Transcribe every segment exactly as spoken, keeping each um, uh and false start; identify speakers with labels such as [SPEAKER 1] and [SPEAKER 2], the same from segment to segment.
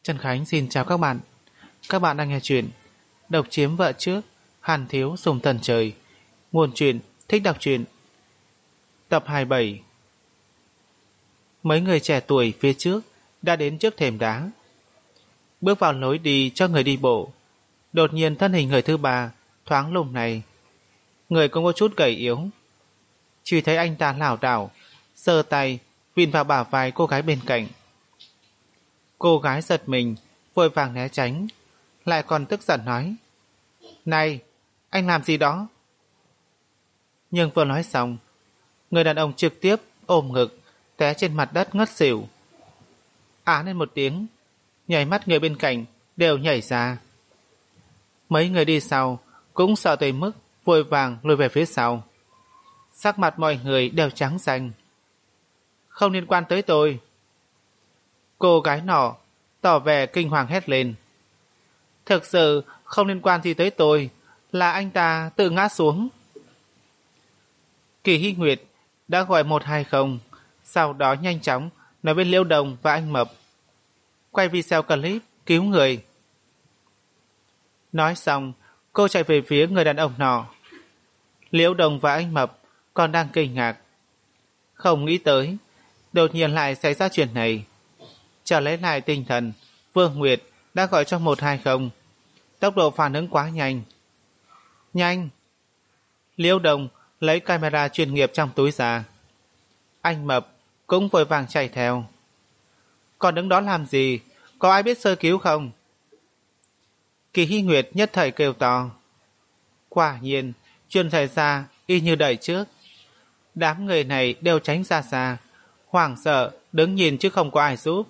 [SPEAKER 1] Trần Khánh xin chào các bạn. Các bạn đang nghe chuyện Độc chiếm vợ trước, Hàn thiếu sùng tần trời. Nguồn truyện Thích đọc truyện. Tập hai mươi bảy. Mấy người trẻ tuổi phía trước đã đến trước thềm đá. Bước vào lối đi cho người đi bộ. Đột nhiên thân hình người thứ ba thoáng lùng này. Người cũng có chút gầy yếu. Chỉ thấy anh ta lảo đảo, giơ tay vịn vào bả vai cô gái bên cạnh. Cô gái giật mình, vội vàng né tránh, lại còn tức giận nói: "Này, anh làm gì đó?" Nhưng vừa nói xong, người đàn ông trực tiếp ôm ngực, té trên mặt đất ngất xỉu. Á lên một tiếng, nhảy mắt người bên cạnh đều nhảy ra. Mấy người đi sau cũng sợ tới mức vội vàng lùi về phía sau. Sắc mặt mọi người đều trắng xanh. "Không liên quan tới tôi." Cô gái nọ tỏ vẻ kinh hoàng hét lên: "Thực sự không liên quan gì tới tôi, là anh ta tự ngã xuống." Kỳ Hy Nguyệt đã gọi một hai không, sau đó nhanh chóng nói với Liễu Đồng và anh Mập: "Quay video clip cứu người." Nói xong, cô chạy về phía người đàn ông nọ. Liễu Đồng và anh Mập còn đang kinh ngạc, không nghĩ tới đột nhiên lại xảy ra chuyện này. Trở lấy lại tinh thần, Vương Nguyệt đã gọi cho một hai không. Tốc độ phản ứng quá nhanh. "Nhanh!" Liễu Đồng lấy camera chuyên nghiệp trong túi ra. Anh Mập cũng vội vàng chạy theo. "Còn đứng đó làm gì? Có ai biết sơ cứu không?" Kỳ Hy Nguyệt nhất thời kêu to. Quả nhiên, chuyện xảy ra y như đợi trước. Đám người này đều tránh ra xa, hoảng sợ đứng nhìn chứ không có ai giúp.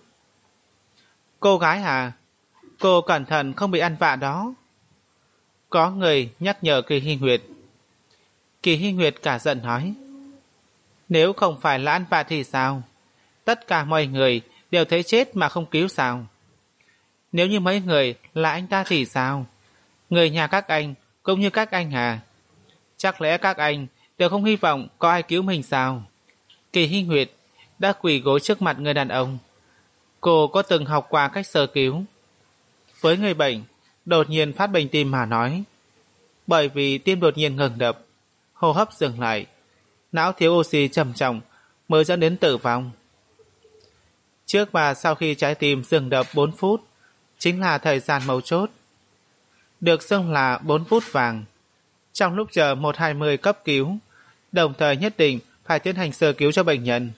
[SPEAKER 1] "Cô gái à? Cô cẩn thận không bị ăn vạ đó." Có người nhắc nhở Kỳ Hy Nguyệt. Kỳ Hy Nguyệt cả giận nói: "Nếu không phải là ăn vạ thì sao? Tất cả mọi người đều thấy chết mà không cứu sao? Nếu như mấy người là anh ta thì sao? Người nhà các anh cũng như các anh à? Chắc lẽ các anh đều không hy vọng có ai cứu mình sao?" Kỳ Hy Nguyệt đã quỳ gối trước mặt người đàn ông. Cô có từng học qua cách sơ cứu. Với người bệnh đột nhiên phát bệnh tim mà nói, bởi vì tim đột nhiên ngừng đập, hô hấp dừng lại, não thiếu oxy trầm trọng mới dẫn đến tử vong. Trước và sau khi trái tim dừng đập bốn phút chính là thời gian mấu chốt, được xưng là bốn phút vàng. Trong lúc chờ một hai mươi cấp cứu, đồng thời nhất định phải tiến hành sơ cứu cho bệnh nhân.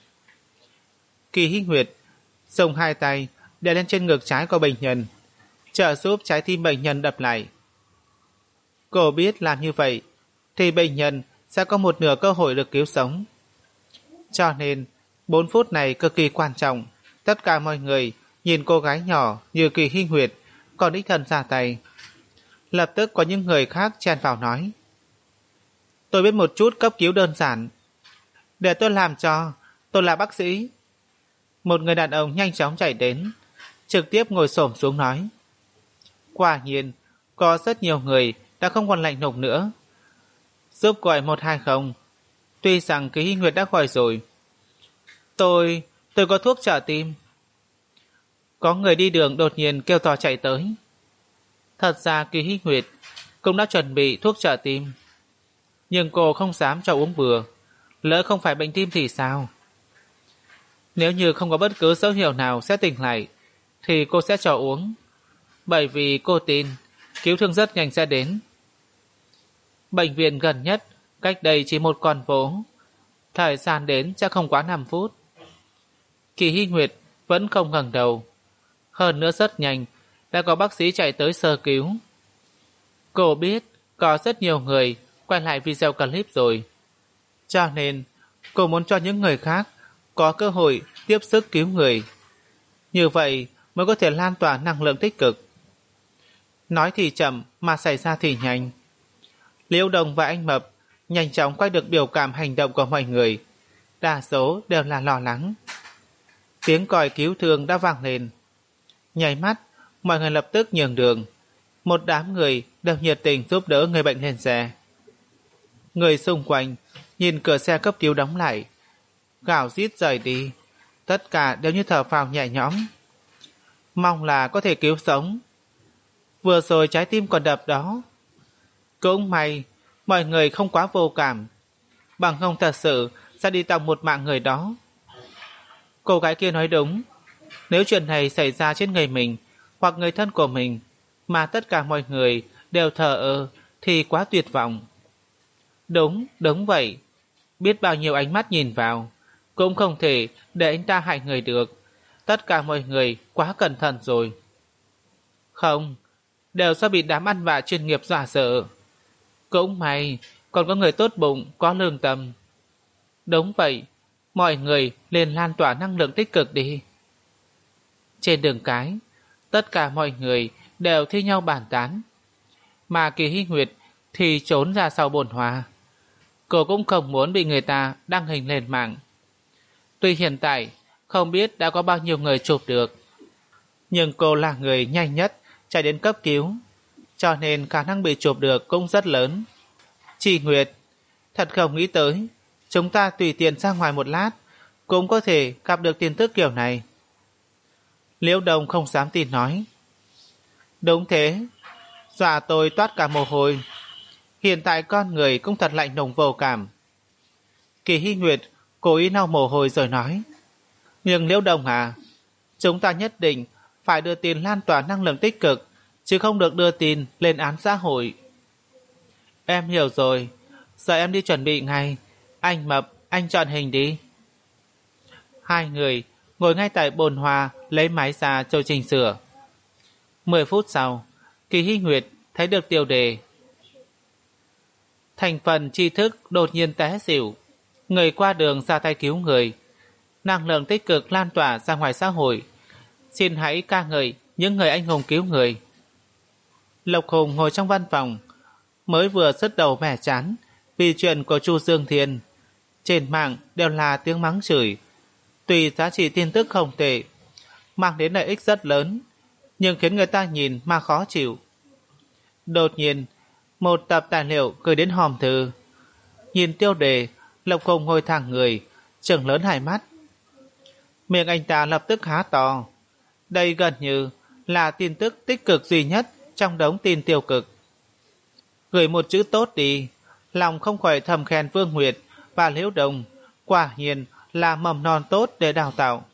[SPEAKER 1] Kỳ Hy Nguyệt dùng hai tay đè lên trên ngực trái của bệnh nhân, trợ giúp trái tim bệnh nhân đập lại. Cô biết làm như vậy thì bệnh nhân sẽ có một nửa cơ hội được cứu sống. Cho nên bốn phút này cực kỳ quan trọng. Tất cả mọi người nhìn cô gái nhỏ như Kỳ Hy Nguyệt còn đích thân ra tay. Lập tức có những người khác chen vào nói: "Tôi biết một chút cấp cứu đơn giản, để tôi làm cho, tôi là bác sĩ." Một người đàn ông nhanh chóng chạy đến, trực tiếp ngồi xổm xuống nói: "Quả nhiên có rất nhiều người đã không còn lạnh lùng nữa. Giúp gọi một hai không. Tuy rằng Kỳ Hy Nguyệt đã gọi rồi. Tôi, tôi có thuốc trợ tim." Có người đi đường đột nhiên kêu to chạy tới. Thật ra Kỳ Hy Nguyệt cũng đã chuẩn bị thuốc trợ tim, nhưng cô không dám cho uống bừa, lỡ không phải bệnh tim thì sao? Nếu như không có bất cứ dấu hiệu nào sẽ tỉnh lại thì cô sẽ cho uống, bởi vì cô tin cứu thương rất nhanh sẽ đến. Bệnh viện gần nhất cách đây chỉ một con phố, thời gian đến chắc không quá năm phút. Kỳ Hy Nguyệt vẫn không ngẩng đầu. Hơn nữa rất nhanh đã có bác sĩ chạy tới sơ cứu. Cô biết có rất nhiều người quay lại video clip rồi, cho nên cô muốn cho những người khác có cơ hội tiếp sức cứu người. Như vậy mới có thể lan tỏa năng lượng tích cực. Nói thì chậm mà xảy ra thì nhanh. Liễu Đồng và anh Mập nhanh chóng quay được biểu cảm hành động của mọi người. Đa số đều là lo lắng. Tiếng còi cứu thương đã vang lên. Nháy mắt, mọi người lập tức nhường đường. Một đám người đều nhiệt tình giúp đỡ người bệnh lên xe. Người xung quanh nhìn cửa xe cấp cứu đóng lại, gào rít rời đi. Tất cả đều như thở phào nhẹ nhõm. mong là có thể cứu sống. Vừa rồi trái tim còn đập đó. Cũng may mọi người không quá vô cảm, bằng không thật sự sẽ đi tòng một mạng người đó. Cô gái kia nói đúng, nếu chuyện này xảy ra trên người mình hoặc người thân của mình mà tất cả mọi người đều thờ ơ thì quá tuyệt vọng. Đúng, đúng vậy. Biết bao nhiêu ánh mắt nhìn vào, cũng không thể để anh ta hại người được. Tất cả mọi người quá cẩn thận rồi. Không, đều sẽ bị đám ăn vạ chuyên nghiệp dọa sợ. Cũng may, còn có người tốt bụng, có lương tâm. Đúng vậy, mọi người liền lan tỏa năng lượng tích cực đi. Trên đường cái, tất cả mọi người đều thi nhau bàn tán. Mà Kỳ Hy Nguyệt thì trốn ra sau bồn hoa. Cô cũng không muốn bị người ta đăng hình lên mạng. Tuy hiện tại không biết đã có bao nhiêu người chụp được, nhưng cô là người nhanh nhất chạy đến cấp cứu, cho nên khả năng bị chụp được cũng rất lớn. Chị Nguyệt, thật không nghĩ tới, chúng ta tùy tiện ra ngoài một lát cũng có thể gặp được tin tức kiểu này. Liễu Đồng không dám tin nói. Đúng thế, dọa tôi toát cả mồ hôi. Hiện tại con người cũng thật lạnh lùng vô cảm. Kỳ Hy Nguyệt cố ý lau mồ hôi rồi nói. Nhưng Liễu Đồng à, chúng ta nhất định phải đưa tin lan tỏa năng lượng tích cực, chứ không được đưa tin lên án xã hội. Em hiểu rồi, giờ em đi chuẩn bị ngay. Anh Mập, anh chọn hình đi. Hai người ngồi ngay tại bồn hoa lấy máy ra cho chỉnh sửa. Mười phút sau, Kỳ Hy Nguyệt thấy được tiêu đề. Thành phần tri thức đột nhiên té xỉu. Người qua đường ra tay cứu người. Năng lượng tích cực lan tỏa ra ngoài xã hội. Xin hãy ca ngợi những người anh hùng cứu người. Lộc Hùng ngồi trong văn phòng, mới vừa sứt đầu mẻ chán vì chuyện của Chu Dương Thiên. Trên mạng đều là tiếng mắng chửi. Tuy giá trị tin tức không tệ, mang đến lợi ích rất lớn, nhưng khiến người ta nhìn mà khó chịu. Đột nhiên, một tập tài liệu gửi đến hòm thư. Nhìn tiêu đề, Lộc Hùng ngồi thẳng người, trừng lớn hai mắt. Miệng anh ta lập tức há to. Đây gần như là tin tức tích cực duy nhất trong đống tin tiêu cực. Gửi một chữ tốt đi, lòng không khỏi thầm khen Vương Nguyệt và Liễu Đồng, quả nhiên là mầm non tốt để đào tạo.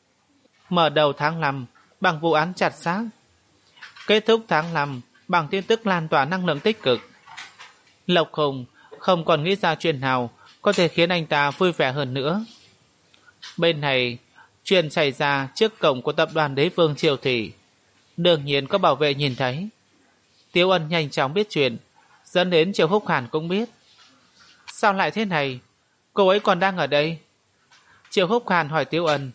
[SPEAKER 1] Mở đầu tháng năm bằng vụ án chặt xác, kết thúc tháng năm bằng tin tức lan tỏa năng lượng tích cực. Lộc Hùng không còn nghĩ ra chuyện nào có thể khiến anh ta vui vẻ hơn nữa. Bên này, chuyện xảy ra trước cổng của tập đoàn Đế Vương Triều Thị. Đương nhiên có bảo vệ nhìn thấy. Tiếu Ân nhanh chóng biết chuyện, dẫn đến Triệu Húc Hàn cũng biết. Sao lại thế này? Cô ấy còn đang ở đây? Triệu Húc Hàn hỏi Tiếu Ân.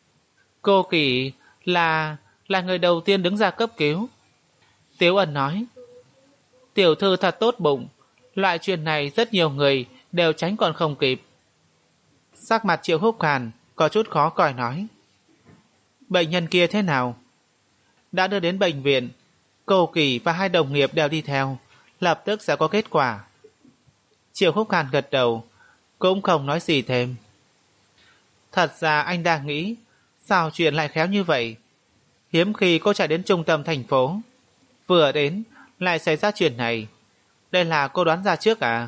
[SPEAKER 1] Cô Kỳ là là người đầu tiên đứng ra cấp cứu. Tiếu Ân nói. Tiểu thư thật tốt bụng, loại chuyện này rất nhiều người đều tránh còn không kịp. Sắc mặt Triệu Húc Hàn có chút khó coi nói. Bệnh nhân kia thế nào? Đã đưa đến bệnh viện, cô Kỳ và hai đồng nghiệp đều đi theo, lập tức sẽ có kết quả. Triệu Húc Hàn gật đầu, cũng không nói gì thêm. Thật ra anh đang nghĩ, sao chuyện lại khéo như vậy? Hiếm khi cô chạy đến trung tâm thành phố, vừa đến lại xảy ra chuyện này. Đây là cô đoán ra trước à?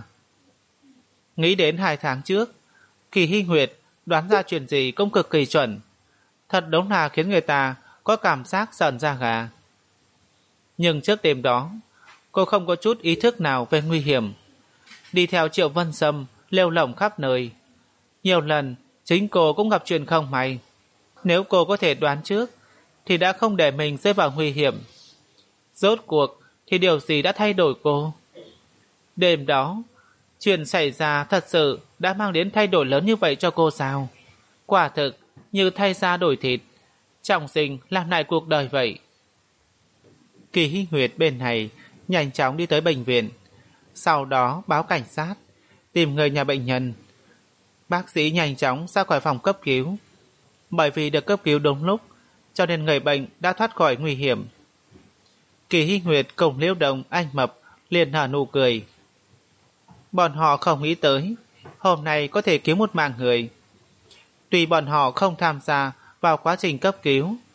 [SPEAKER 1] Nghĩ đến hai tháng trước, Kỳ Hy Nguyệt đoán ra chuyện gì cũng cực kỳ chuẩn. Thật đúng là khiến người ta có cảm giác sởn da gà. Nhưng trước đêm đó, cô không có chút ý thức nào về nguy hiểm. Đi theo Triệu Vân Sâm lêu lổng khắp nơi. Nhiều lần chính cô cũng gặp chuyện không may. Nếu cô có thể đoán trước thì đã không để mình rơi vào nguy hiểm. Rốt cuộc thì điều gì đã thay đổi cô? Đêm đó, chuyện xảy ra thật sự đã mang đến thay đổi lớn như vậy cho cô sao? Quả thực như thay da đổi thịt, trọng sinh làm lại cuộc đời vậy. Kỳ Hy Nguyệt bên này nhanh chóng đi tới bệnh viện, sau đó báo cảnh sát, tìm người nhà bệnh nhân. Bác sĩ nhanh chóng ra khỏi phòng cấp cứu. Bởi vì được cấp cứu đúng lúc, cho nên người bệnh đã thoát khỏi nguy hiểm. Kỳ Hy Nguyệt cùng Liễu Đồng, anh Mập liền nở nụ cười. Bọn họ không nghĩ tới hôm nay có thể cứu một mạng người. Tuy bọn họ không tham gia vào quá trình cấp cứu,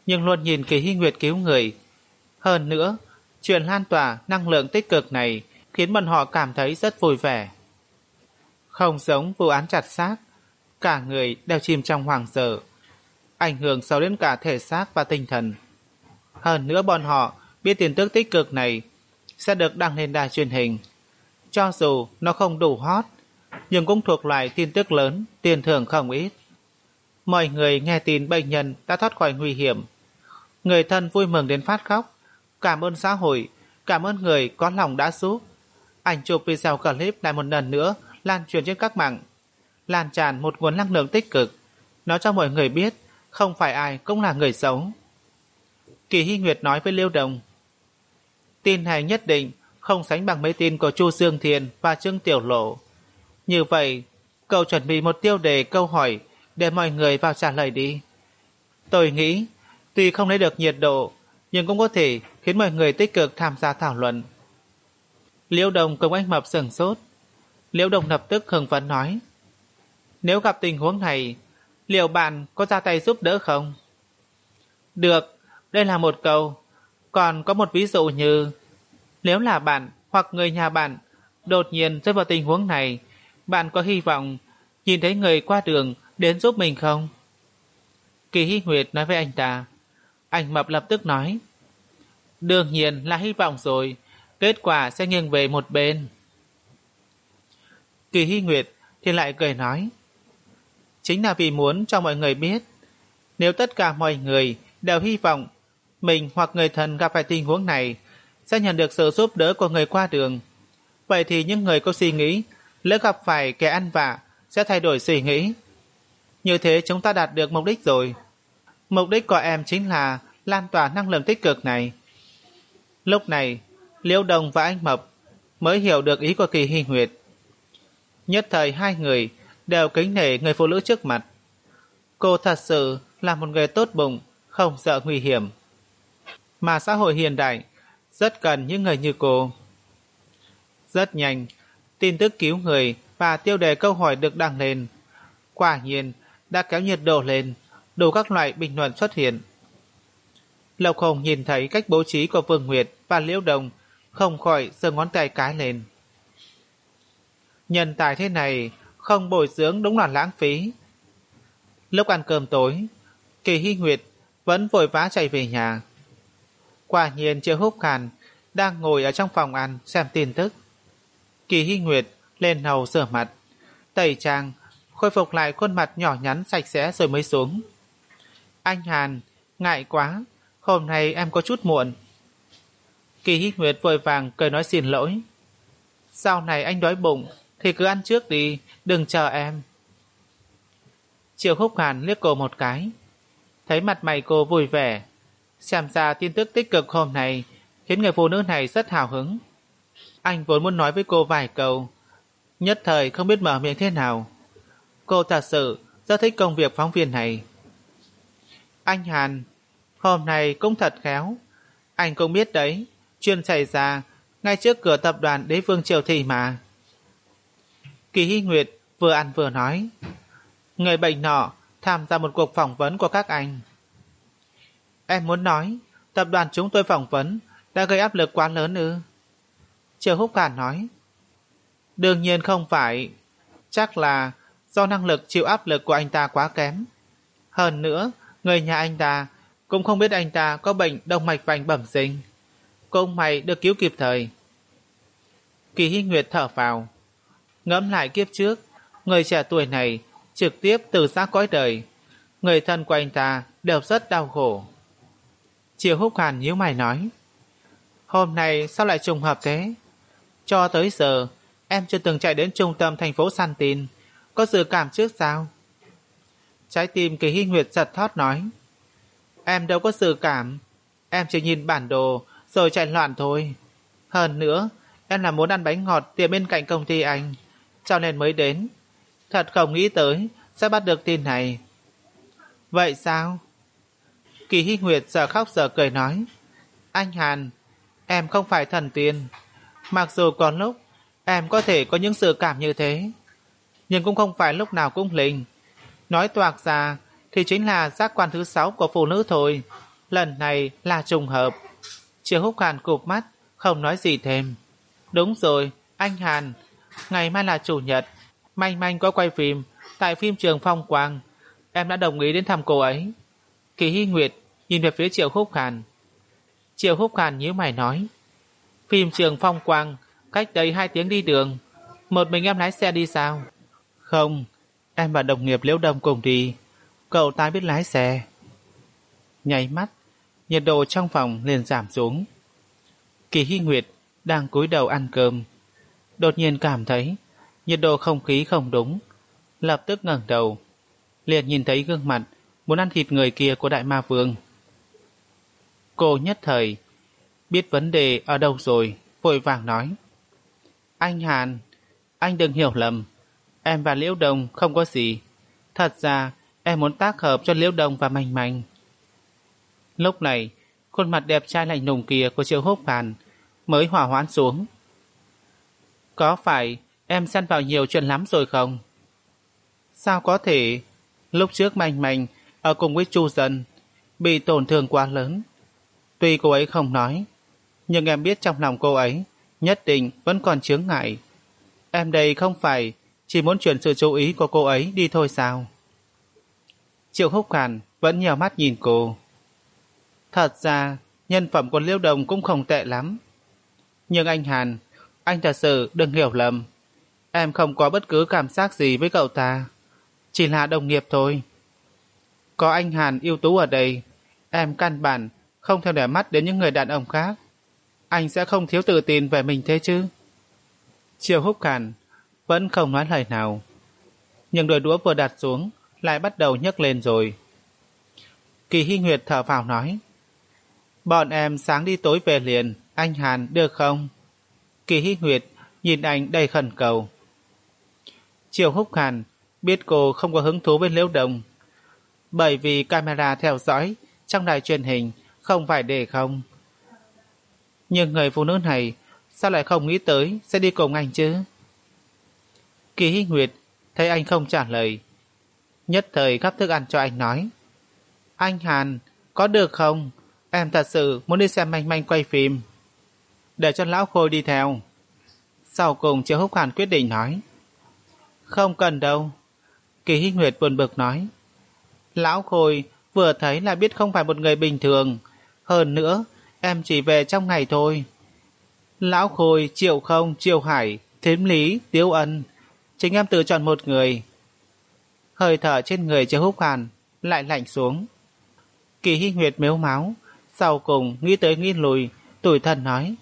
[SPEAKER 1] nhưng luôn nhìn Kỳ Hy Nguyệt cứu người. Hơn nữa, chuyện lan tỏa năng lượng tích cực này khiến bọn họ cảm thấy rất vui vẻ. Không giống vụ án chặt xác, cả người đều chìm trong hoảng sợ, ảnh hưởng sâu đến cả thể xác và tinh thần. Hơn nữa bọn họ biết tin tức tích cực này sẽ được đăng lên đài truyền hình. Cho dù nó không đủ hot, nhưng cũng thuộc loại tin tức lớn, tiền thưởng không ít. Mọi người nghe tin bệnh nhân đã thoát khỏi nguy hiểm. Người thân vui mừng đến phát khóc, cảm ơn xã hội, cảm ơn người có lòng đã giúp. Ảnh chụp video clip lại một lần nữa lan truyền trên các mạng, lan tràn một nguồn năng lượng tích cực, nói cho mọi người biết không phải ai cũng là người xấu. Kỳ Hy Nguyệt nói với Liêu Đồng, tin này nhất định không sánh bằng mấy tin của Chu Dương Thiền và Trương Tiểu Lộ. Như vậy, cậu chuẩn bị một tiêu đề câu hỏi để mọi người vào trả lời đi. Tôi nghĩ, tuy không lấy được nhiệt độ, nhưng cũng có thể khiến mọi người tích cực tham gia thảo luận. Liễu Đồng cùng anh Mập sửng sốt. Liễu Đồng lập tức hưng phấn nói, nếu gặp tình huống này, liệu bạn có ra tay giúp đỡ không? Được, đây là một câu. Còn có một ví dụ như, nếu là bạn hoặc người nhà bạn đột nhiên rơi vào tình huống này, bạn có hy vọng nhìn thấy người qua đường đến giúp mình không? Kỳ Hy Nguyệt nói với anh ta. Anh Mập lập tức nói, đương nhiên là hy vọng rồi, kết quả sẽ nghiêng về một bên. Kỳ Hy Nguyệt thì lại cười nói, chính là vì muốn cho mọi người biết, nếu tất cả mọi người đều hy vọng mình hoặc người thân gặp phải tình huống này sẽ nhận được sự giúp đỡ của người qua đường, vậy thì những người có suy nghĩ lỡ gặp phải kẻ ăn vạ sẽ thay đổi suy nghĩ. Như thế chúng ta đạt được mục đích rồi. Mục đích của em chính là lan tỏa năng lượng tích cực này. Lúc này, Liễu Đồng và anh Mập mới hiểu được ý của Kỳ Hy Nguyệt. Nhất thời hai người đều kính nể người phụ nữ trước mặt. Cô thật sự là một người tốt bụng, không sợ nguy hiểm. Mà xã hội hiện đại rất cần những người như cô. Rất nhanh, tin tức cứu người và tiêu đề câu hỏi được đăng lên. Quả nhiên đã kéo nhiệt độ lên, đủ các loại bình luận xuất hiện. Lộc Hồng nhìn thấy cách bố trí của Vương Nguyệt và Liễu Đồng, không khỏi giơ ngón tay cái lên. Nhân tài thế này không bồi dưỡng đúng là lãng phí. Lúc ăn cơm tối, Kỳ Hy Nguyệt vẫn vội vã chạy về nhà. Quả nhiên Triệu Húc Hàn đang ngồi ở trong phòng ăn xem tin tức. Kỳ Hy Nguyệt lên lầu rửa mặt, tẩy trang, khôi phục lại khuôn mặt nhỏ nhắn sạch sẽ rồi mới xuống. Anh Hàn, ngại quá, hôm nay em có chút muộn. Kỳ Hy Nguyệt vội vàng cười nói xin lỗi. Sau này anh đói bụng thì cứ ăn trước đi, đừng chờ em. Triệu Húc Hàn liếc cô một cái, thấy mặt mày cô vui vẻ, xem ra tin tức tích cực hôm nay khiến người phụ nữ này rất hào hứng. Anh vốn muốn nói với cô vài câu, nhất thời không biết mở miệng thế nào. Cô thật sự rất thích công việc phóng viên này. Anh Hàn, hôm nay cũng thật khéo. Anh cũng biết đấy, chuyện xảy ra ngay trước cửa tập đoàn Đế Vương Triều Thị mà. Kỳ Hy Nguyệt vừa ăn vừa nói, người bệnh nọ tham gia một cuộc phỏng vấn của các anh. Em muốn nói, tập đoàn chúng tôi phỏng vấn đã gây áp lực quá lớn ư? Triệu Húc Hàn nói, đương nhiên không phải, chắc là do năng lực chịu áp lực của anh ta quá kém. Hơn nữa, người nhà anh ta cũng không biết anh ta có bệnh động mạch vành bẩm sinh. Cũng may được cứu kịp thời. Kỳ Hy Nguyệt thở phào, ngẫm lại kiếp trước, người trẻ tuổi này trực tiếp từ xác cõi đời, người thân của anh ta đều rất đau khổ. Triệu Húc Hàn nhíu mày nói, hôm nay sao lại trùng hợp thế? Cho tới giờ em chưa từng chạy đến trung tâm thành phố săn tin, có dự cảm trước sao? Trái tim Kỳ Hy Nguyệt giật thót nói, em đâu có dự cảm, em chỉ nhìn bản đồ rồi chạy loạn thôi. Hơn nữa, em là muốn ăn bánh ngọt tiệm bên cạnh công ty anh, cho nên mới đến. Thật không nghĩ tới sẽ bắt được tin này. Vậy sao? Kỳ Hy Nguyệt giờ khóc giờ cười nói, anh Hàn, em không phải thần tiên. Mặc dù có lúc em có thể có những sự cảm như thế, nhưng cũng không phải lúc nào cũng linh. Nói toạc ra thì chính là giác quan thứ sáu của phụ nữ thôi. lần này là trùng hợp. Triệu Húc Hàn cụp mắt, không nói gì thêm. Đúng rồi, anh Hàn, ngày mai là chủ nhật, Manh Manh có quay phim tại phim trường Phong Quang. Em đã đồng ý đến thăm cô ấy. Kỳ Hy Nguyệt nhìn về phía Triệu Húc Hàn. Triệu Húc Hàn nhíu mày nói, phim trường Phong Quang cách đây hai tiếng đi đường, một mình em lái xe đi sao? Không, em và đồng nghiệp Liễu Đông cùng đi. Cậu ta biết lái xe. Nháy mắt, nhiệt độ trong phòng liền giảm xuống. Kỳ Hy Nguyệt đang cúi đầu ăn cơm, đột nhiên cảm thấy nhiệt độ không khí không đúng, lập tức ngẩng đầu, liền nhìn thấy gương mặt muốn ăn thịt người kia của Đại Ma Vương. Cô nhất thời biết vấn đề ở đâu rồi, vội vàng nói, anh Hàn, anh đừng hiểu lầm, em và Liễu Đông không có gì. Thật ra em muốn tác hợp cho Liễu Đông và Manh Manh. Lúc này, khuôn mặt đẹp trai lạnh lùng kia của Triệu Húc Hàn mới hỏa hoãn xuống. Có phải em xen vào nhiều chuyện lắm rồi không? Sao có thể? Lúc trước Manh Manh ở cùng với Chu Dân bị tổn thương quá lớn. Tuy cô ấy không nói, nhưng em biết trong lòng cô ấy nhất định vẫn còn chướng ngại. Em đây không phải chỉ muốn chuyển sự chú ý của cô ấy đi thôi sao? Triệu Húc Hàn vẫn nhiều mắt nhìn cô. Thật ra nhân phẩm của Liễu Đồng cũng không tệ lắm. Nhưng anh Hàn, anh thật sự đừng hiểu lầm. Em không có bất cứ cảm giác gì với cậu ta, chỉ là đồng nghiệp thôi. Có anh Hàn ưu tú ở đây, em căn bản không theo để mắt đến những người đàn ông khác. Anh sẽ không thiếu tự tin về mình thế chứ? Triệu Húc Hàn vẫn không nói lời nào, nhưng đôi đũa vừa đặt xuống lại bắt đầu nhấc lên rồi. Kỳ Hy Nguyệt thở vào nói, bọn em sáng đi tối về liền, anh Hàn được không? Kỳ Hy Nguyệt nhìn anh đầy khẩn cầu. Triệu Húc Hàn biết cô không có hứng thú với Liễu Đồng, bởi vì camera theo dõi trong đài truyền hình không phải để không. Nhưng người phụ nữ này sao lại không nghĩ tới sẽ đi cùng anh chứ? Kỳ Hy Nguyệt thấy anh không trả lời, nhất thời gắp thức ăn cho anh nói, anh Hàn, có được không? Em thật sự muốn đi xem Manh Manh quay phim. Để cho lão Khôi đi theo. Sau cùng Triệu Húc Hàn quyết định nói, không cần đâu. Kỳ Hy Nguyệt buồn bực nói, lão Khôi vừa thấy là biết không phải một người bình thường. Hơn nữa em chỉ về trong ngày thôi. Lão Khôi, Triệu Không, Triệu Hải, Thím Lý, Tiếu Ân, chính em tự chọn một người. Hơi thở trên người Triệu Húc Hàn lại lạnh xuống. Kỳ Hy Nguyệt mếu máu, sau cùng nghĩ tới nghĩ lùi, tủi thân nói,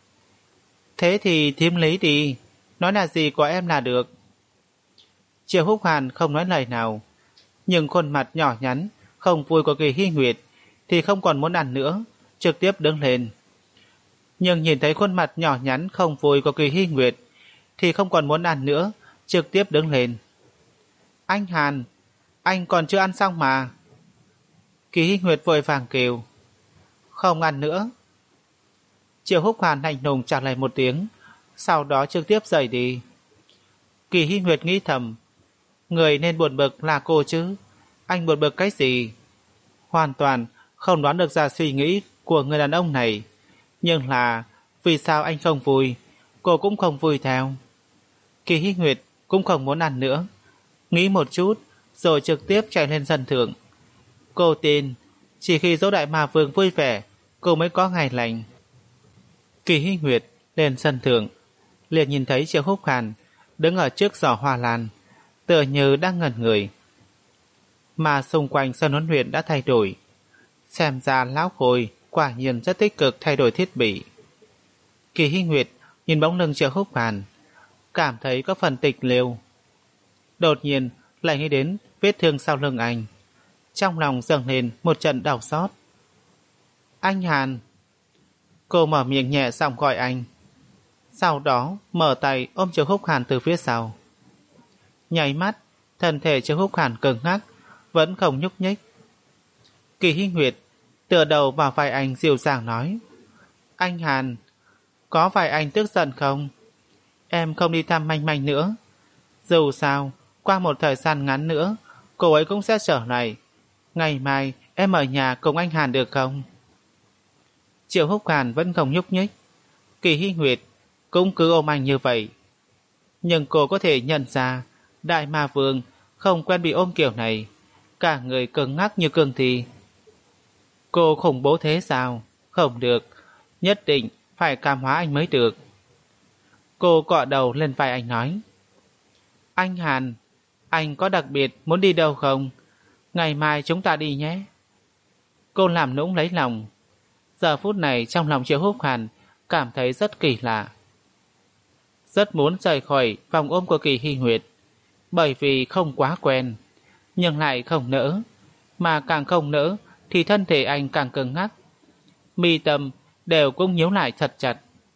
[SPEAKER 1] thế thì Thím Lý đi, nói là gì của em là được. Triệu Húc Hàn không nói lời nào, nhưng khuôn mặt nhỏ nhắn không vui của Kỳ Hy Nguyệt thì không còn muốn ăn nữa, trực tiếp đứng lên. Nhưng nhìn thấy khuôn mặt nhỏ nhắn không vui của Kỳ Hy Nguyệt thì không còn muốn ăn nữa, trực tiếp đứng lên. Anh Hàn, anh còn chưa ăn xong mà. Kỳ Hy Nguyệt vội vàng kêu, không ăn nữa. Triệu Húc Hàn lạnh lùng trả lời một tiếng, sau đó trực tiếp rời đi. Kỳ Hy Nguyệt nghĩ thầm, người nên buồn bực là cô chứ, anh buồn bực cái gì? Hoàn toàn không đoán được ra suy nghĩ của người đàn ông này. Nhưng là vì sao anh không vui, cô cũng không vui theo. Kỳ Hy Nguyệt cũng không muốn ăn nữa, nghĩ một chút rồi trực tiếp chạy lên sân thượng. Cô tin chỉ khi dỗ Đại Ma Vương vui vẻ, cô mới có ngày lành. Kỳ Hy Nguyệt lên sân thượng, liền nhìn thấy Triệu Húc Hàn đứng ở trước giỏ hoa lan, tựa như đang ngẩn người. Mà xung quanh sân huấn luyện đã thay đổi, xem ra lão Khôi quả nhiên rất tích cực thay đổi thiết bị. Kỳ Hy Nguyệt nhìn bóng lưng Triệu Húc Hàn, cảm thấy có phần tịch liêu. Đột nhiên lại nghĩ đến vết thương sau lưng anh, trong lòng dâng lên một trận đau xót. Anh Hàn. Cô mở miệng nhẹ giọng gọi anh, sau đó mở tay ôm Triệu Húc Hàn từ phía sau. Nháy mắt, thân thể Triệu Húc Hàn cứng ngắc, vẫn không nhúc nhích. Kỳ Hy Nguyệt tựa đầu vào vai anh dịu dàng nói, anh Hàn, có phải anh tức giận không? Em không đi thăm Manh Manh nữa. Dù sao, qua một thời gian ngắn nữa, cô ấy cũng sẽ trở lại. Ngày mai em ở nhà cùng anh Hàn được không? Triệu Húc Hàn vẫn không nhúc nhích. Kỳ Hy Nguyệt cũng cứ ôm anh như vậy. Nhưng cô có thể nhận ra Đại Ma Vương không quen bị ôm kiểu này, cả người cứng ngắc như cương thi. Cô khủng bố thế sao? Không được, nhất định phải cảm hóa anh mới được. Cô cọ đầu lên vai anh nói: Anh Hàn, anh có đặc biệt muốn đi đâu không? Ngày mai chúng ta đi nhé. Cô làm nũng lấy lòng. Giờ phút này trong lòng Triệu Húc Hàn cảm thấy rất kỳ lạ. Rất muốn rời khỏi vòng ôm của Kỳ Hy Nguyệt, bởi vì không quá quen, nhưng lại không nỡ. Mà càng không nỡ thì thân thể anh càng cứng ngắc, mi tâm đều cũng nhíu lại thật chặt.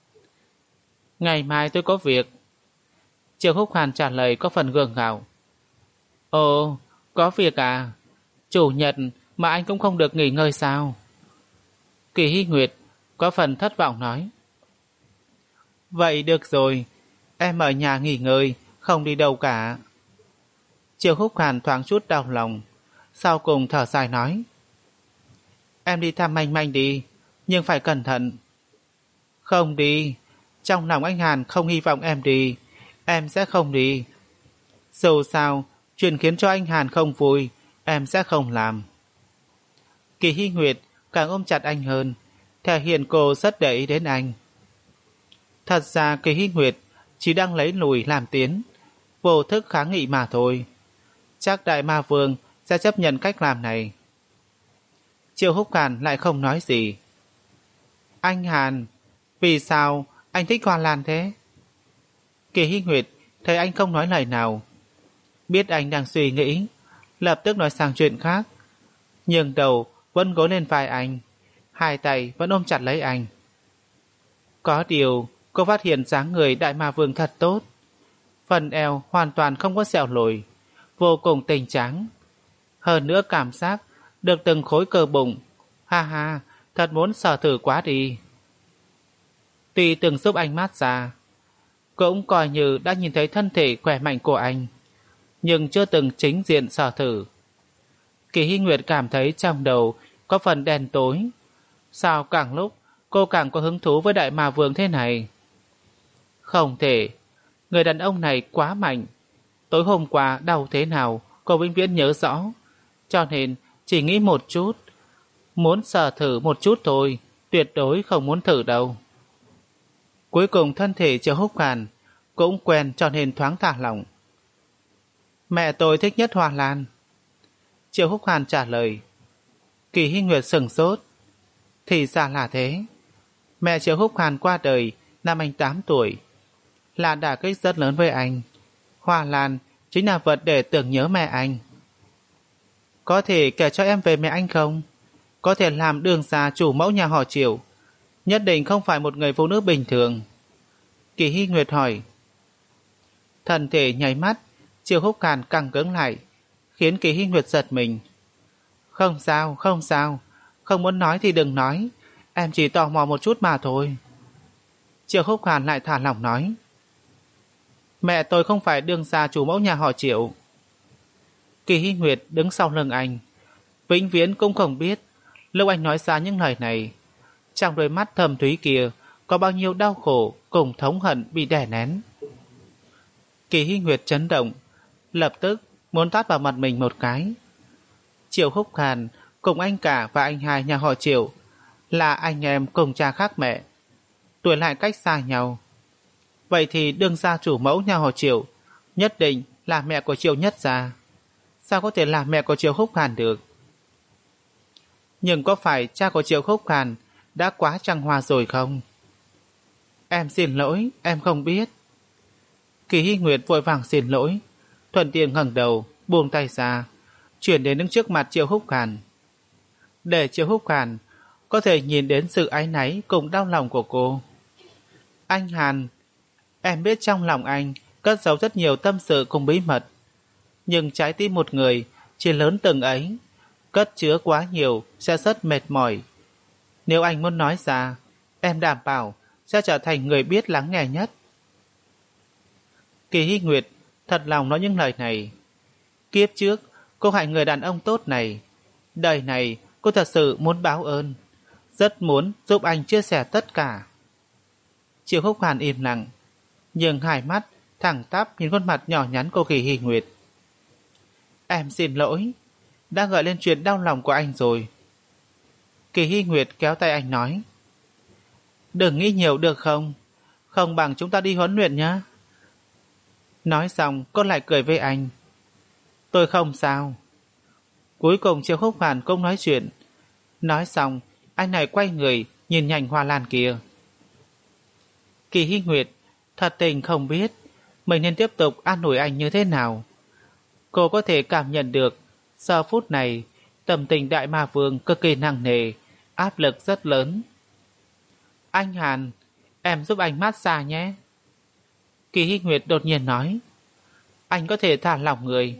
[SPEAKER 1] Ngày mai tôi có việc. Triệu Húc Hàn trả lời có phần gượng gạo. Ồ, có việc à? Chủ nhật mà anh cũng không được nghỉ ngơi sao? Kỳ Hy Nguyệt có phần thất vọng nói. Vậy được rồi, em ở nhà nghỉ ngơi, không đi đâu cả. Triệu Húc Hàn thoáng chút đau lòng, sau cùng thở dài nói: Em đi thăm Manh Manh đi, nhưng phải cẩn thận. Không đi, trong lòng anh Hàn không hy vọng em đi, em sẽ không đi. Dù sao, chuyện khiến cho anh Hàn không vui, em sẽ không làm. Kỳ Hy Nguyệt càng ôm chặt anh hơn, thể hiện cô rất để ý đến anh. Thật ra Kỳ Hy Nguyệt chỉ đang lấy lùi làm tiến, vô thức kháng nghị mà thôi. Chắc Đại Ma Vương sẽ chấp nhận cách làm này. Triệu Húc Hàn lại không nói gì. Anh Hàn, vì sao anh thích Hoa Lan thế? Kỳ Hy Nguyệt thấy anh không nói lời nào, biết anh đang suy nghĩ, lập tức nói sang chuyện khác, nhưng đầu vẫn gối lên vai anh, hai tay vẫn ôm chặt lấy anh. Có điều cô phát hiện dáng người Đại Ma Vương thật tốt, phần eo hoàn toàn không có sẹo lồi, vô cùng tinh trắng. Hơn nữa cảm giác được từng khối cơ bụng, ha ha, thật muốn sờ thử quá đi. Tuy từng giúp anh mát xa, cũng coi như đã nhìn thấy thân thể khỏe mạnh của anh, nhưng chưa từng chính diện sờ thử. Kỳ Hy Nguyệt cảm thấy trong đầu có phần đen tối. Sao càng lúc cô càng có hứng thú với Đại Ma Vương thế này? Không thể, người đàn ông này quá mạnh. Tối hôm qua đau thế nào cô vĩnh viễn nhớ rõ, cho nên chỉ nghĩ một chút, muốn sờ thử một chút thôi, tuyệt đối không muốn thử đâu. Cuối cùng thân thể Triệu Húc Hàn cũng quen, cho nên thoáng thả lỏng. Mẹ tôi thích nhất Hoa Lan. Triệu Húc Hàn trả lời. Kỳ Hy Nguyệt sửng sốt. Thì ra là thế. Mẹ Triệu Húc Hàn qua đời năm anh tám tuổi, là đả kích rất lớn với anh. Hoa Lan chính là vật để tưởng nhớ mẹ anh. Có thể kể cho em về mẹ anh không? Có thể làm đường xa chủ mẫu nhà họ Triệu, nhất định không phải một người phụ nữ bình thường. Kỳ Hy Nguyệt hỏi. Thân thể nháy mắt, Triệu Húc Hàn căng cứng lại, khiến Kỳ Hy Nguyệt giật mình. Không sao, không sao, không muốn nói thì đừng nói, em chỉ tò mò một chút mà thôi. Triệu Húc Hàn lại thả lỏng nói. Mẹ tôi không phải đương gia chủ mẫu nhà họ Triệu. Kỳ Hy Nguyệt đứng sau lưng anh, vĩnh viễn cũng không biết lúc anh nói ra những lời này, trong đôi mắt thâm thúy kia có bao nhiêu đau khổ cùng thống hận bị đè nén. Kỳ Hy Nguyệt chấn động, lập tức muốn tát vào mặt mình một cái. Triệu Húc Hàn cùng anh cả và anh hai nhà họ Triệu là anh em cùng cha khác mẹ, tuổi lại cách xa nhau. Vậy thì đương gia chủ mẫu nhà họ Triệu nhất định là mẹ của Triệu Nhất Gia. Sao có thể là mẹ của Triệu Húc Hàn được? Nhưng có phải cha của Triệu Húc Hàn đã quá trăng hoa rồi không? Em xin lỗi, em không biết. Kỳ Hy Nguyệt vội vàng xin lỗi, thuận tiện ngẩng đầu, buông tay ra, chuyển đến đứng trước mặt Triệu Húc Hàn. Để Triệu Húc Hàn có thể nhìn đến sự áy náy cùng đau lòng của cô. Anh Hàn, em biết trong lòng anh cất giấu rất nhiều tâm sự cùng bí mật, nhưng trái tim một người chỉ lớn từng ấy, cất chứa quá nhiều sẽ rất mệt mỏi. Nếu anh muốn nói ra, em đảm bảo sẽ trở thành người biết lắng nghe nhất. Kỳ Hy Nguyệt thật lòng nói những lời này. Kiếp trước cô hại người đàn ông tốt này, Đời này cô thật sự muốn báo ơn, rất muốn giúp anh chia sẻ tất cả. Triệu Húc Hàn im lặng, nhưng hai mắt thẳng tắp nhìn khuôn mặt nhỏ nhắn của Kỳ Hy Nguyệt. Em xin lỗi, đã gợi lên chuyện đau lòng của anh rồi. Kỳ Hy Nguyệt kéo tay anh nói, đừng nghĩ nhiều được không? Không bằng chúng ta đi huấn luyện nhé. Nói xong cô lại cười với anh. Tôi không sao. Cuối cùng Triệu Húc Hàn cũng nói chuyện. Nói xong anh này quay người nhìn nhành hoa lan kia. Kỳ Hy Nguyệt thật tình không biết mình nên tiếp tục an ủi anh như thế nào. Cô có thể cảm nhận được giờ phút này tâm tình đại ma vương cực kỳ nặng nề, áp lực rất lớn. Anh Hàn, em giúp anh massage nhé. Kỳ Hy Nguyệt đột nhiên nói. Anh có thể thả lỏng người.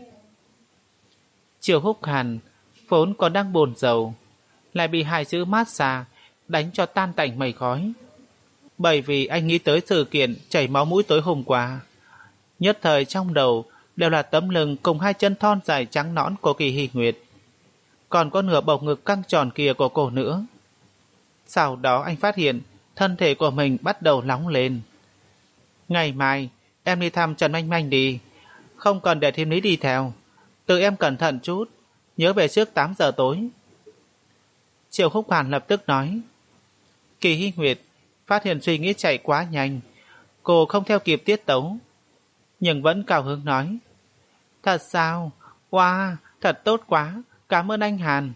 [SPEAKER 1] Triệu Húc Hàn vốn còn đang buồn rầu, lại bị hai chữ massage đánh cho tan tành mây khói. Bởi vì anh nghĩ tới sự kiện chảy máu mũi tối hôm qua, nhất thời trong đầu đều là tấm lưng cùng hai chân thon dài trắng nõn của Kỳ Hy Nguyệt, còn có nửa bầu ngực căng tròn kia của cô nữa. Sau đó anh phát hiện thân thể của mình bắt đầu nóng lên. Ngày mai em đi thăm Trần Manh Manh đi, không cần để Thiêm Lý đi theo. Tự em cẩn thận chút, nhớ về trước tám giờ tối. Triệu Húc Hàn lập tức nói. Kỳ Hy Nguyệt phát hiện suy nghĩ chạy quá nhanh, cô không theo kịp tiết tấu, nhưng vẫn cao hứng nói. Thật sao? Wow, thật tốt quá, cảm ơn anh Hàn.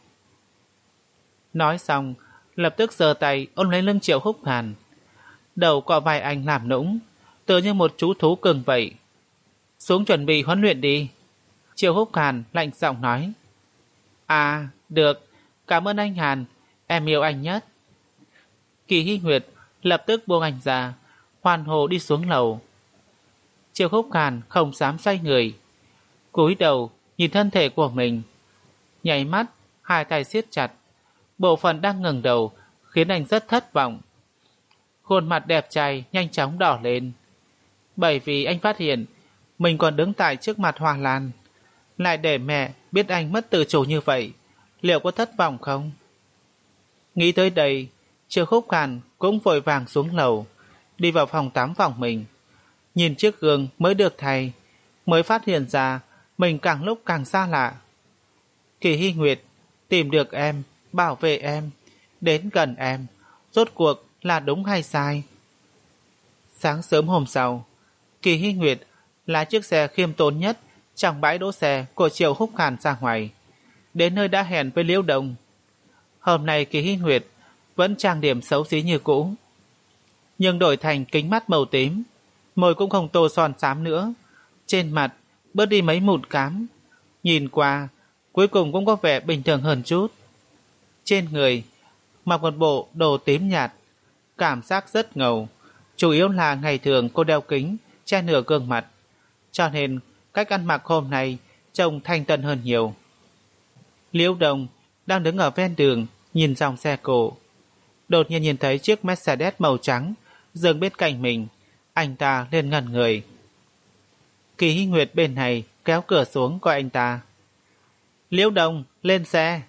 [SPEAKER 1] Nói xong lập tức giơ tay ôm lấy lưng Triệu Húc Hàn, đầu cọ vai anh làm nũng, tựa như một chú thú cưng vậy. Xuống chuẩn bị huấn luyện đi. Triệu Húc Hàn lạnh giọng nói. À, được, cảm ơn anh Hàn, em yêu anh nhất. Kỳ Hy Nguyệt lập tức buông anh ra, hoan hô đi xuống lầu. Triệu Húc Hàn không dám xoay người, cúi đầu nhìn thân thể của mình, nháy mắt hai tay siết chặt, bộ phận đang ngẩng đầu khiến anh rất thất vọng. Khuôn mặt đẹp trai nhanh chóng đỏ lên, bởi vì anh phát hiện mình còn đứng tại trước mặt Hoa Lan, lại để mẹ biết anh mất tự chủ như vậy, liệu có thất vọng không? Nghĩ tới đây, Triệu Húc Hàn cũng vội vàng xuống lầu, đi vào phòng tắm phòng mình, nhìn chiếc gương mới được thay, mới phát hiện ra mình càng lúc càng xa lạ. Kỳ Hy Nguyệt tìm được em, bảo vệ em, đến gần em, rốt cuộc là đúng hay sai? Sáng sớm hôm sau, Kỳ Hy Nguyệt lái chiếc xe khiêm tốn nhất trong bãi đỗ xe của Triệu Húc Hàn ra ngoài, đến nơi đã hẹn với Liễu Đông. Hôm nay Kỳ Hy Nguyệt vẫn trang điểm xấu xí như cũ, nhưng đổi thành kính mắt màu tím, môi cũng không tô son xám nữa, trên mặt bớt đi mấy mụn cám, nhìn qua cuối cùng cũng có vẻ bình thường hơn chút. Trên người mặc một bộ đồ tím nhạt, cảm giác rất ngầu, chủ yếu là ngày thường cô đeo kính che nửa gương mặt, cho nên cách ăn mặc hôm nay trông thanh tân hơn nhiều. Liễu Đông đang đứng ở ven đường nhìn dòng xe cộ, đột nhiên nhìn thấy chiếc Mercedes màu trắng dừng bên cạnh mình, anh ta liền ngẩn người. Kỳ Hy Nguyệt bên này kéo cửa xuống gọi anh ta. Liễu Đông, lên xe.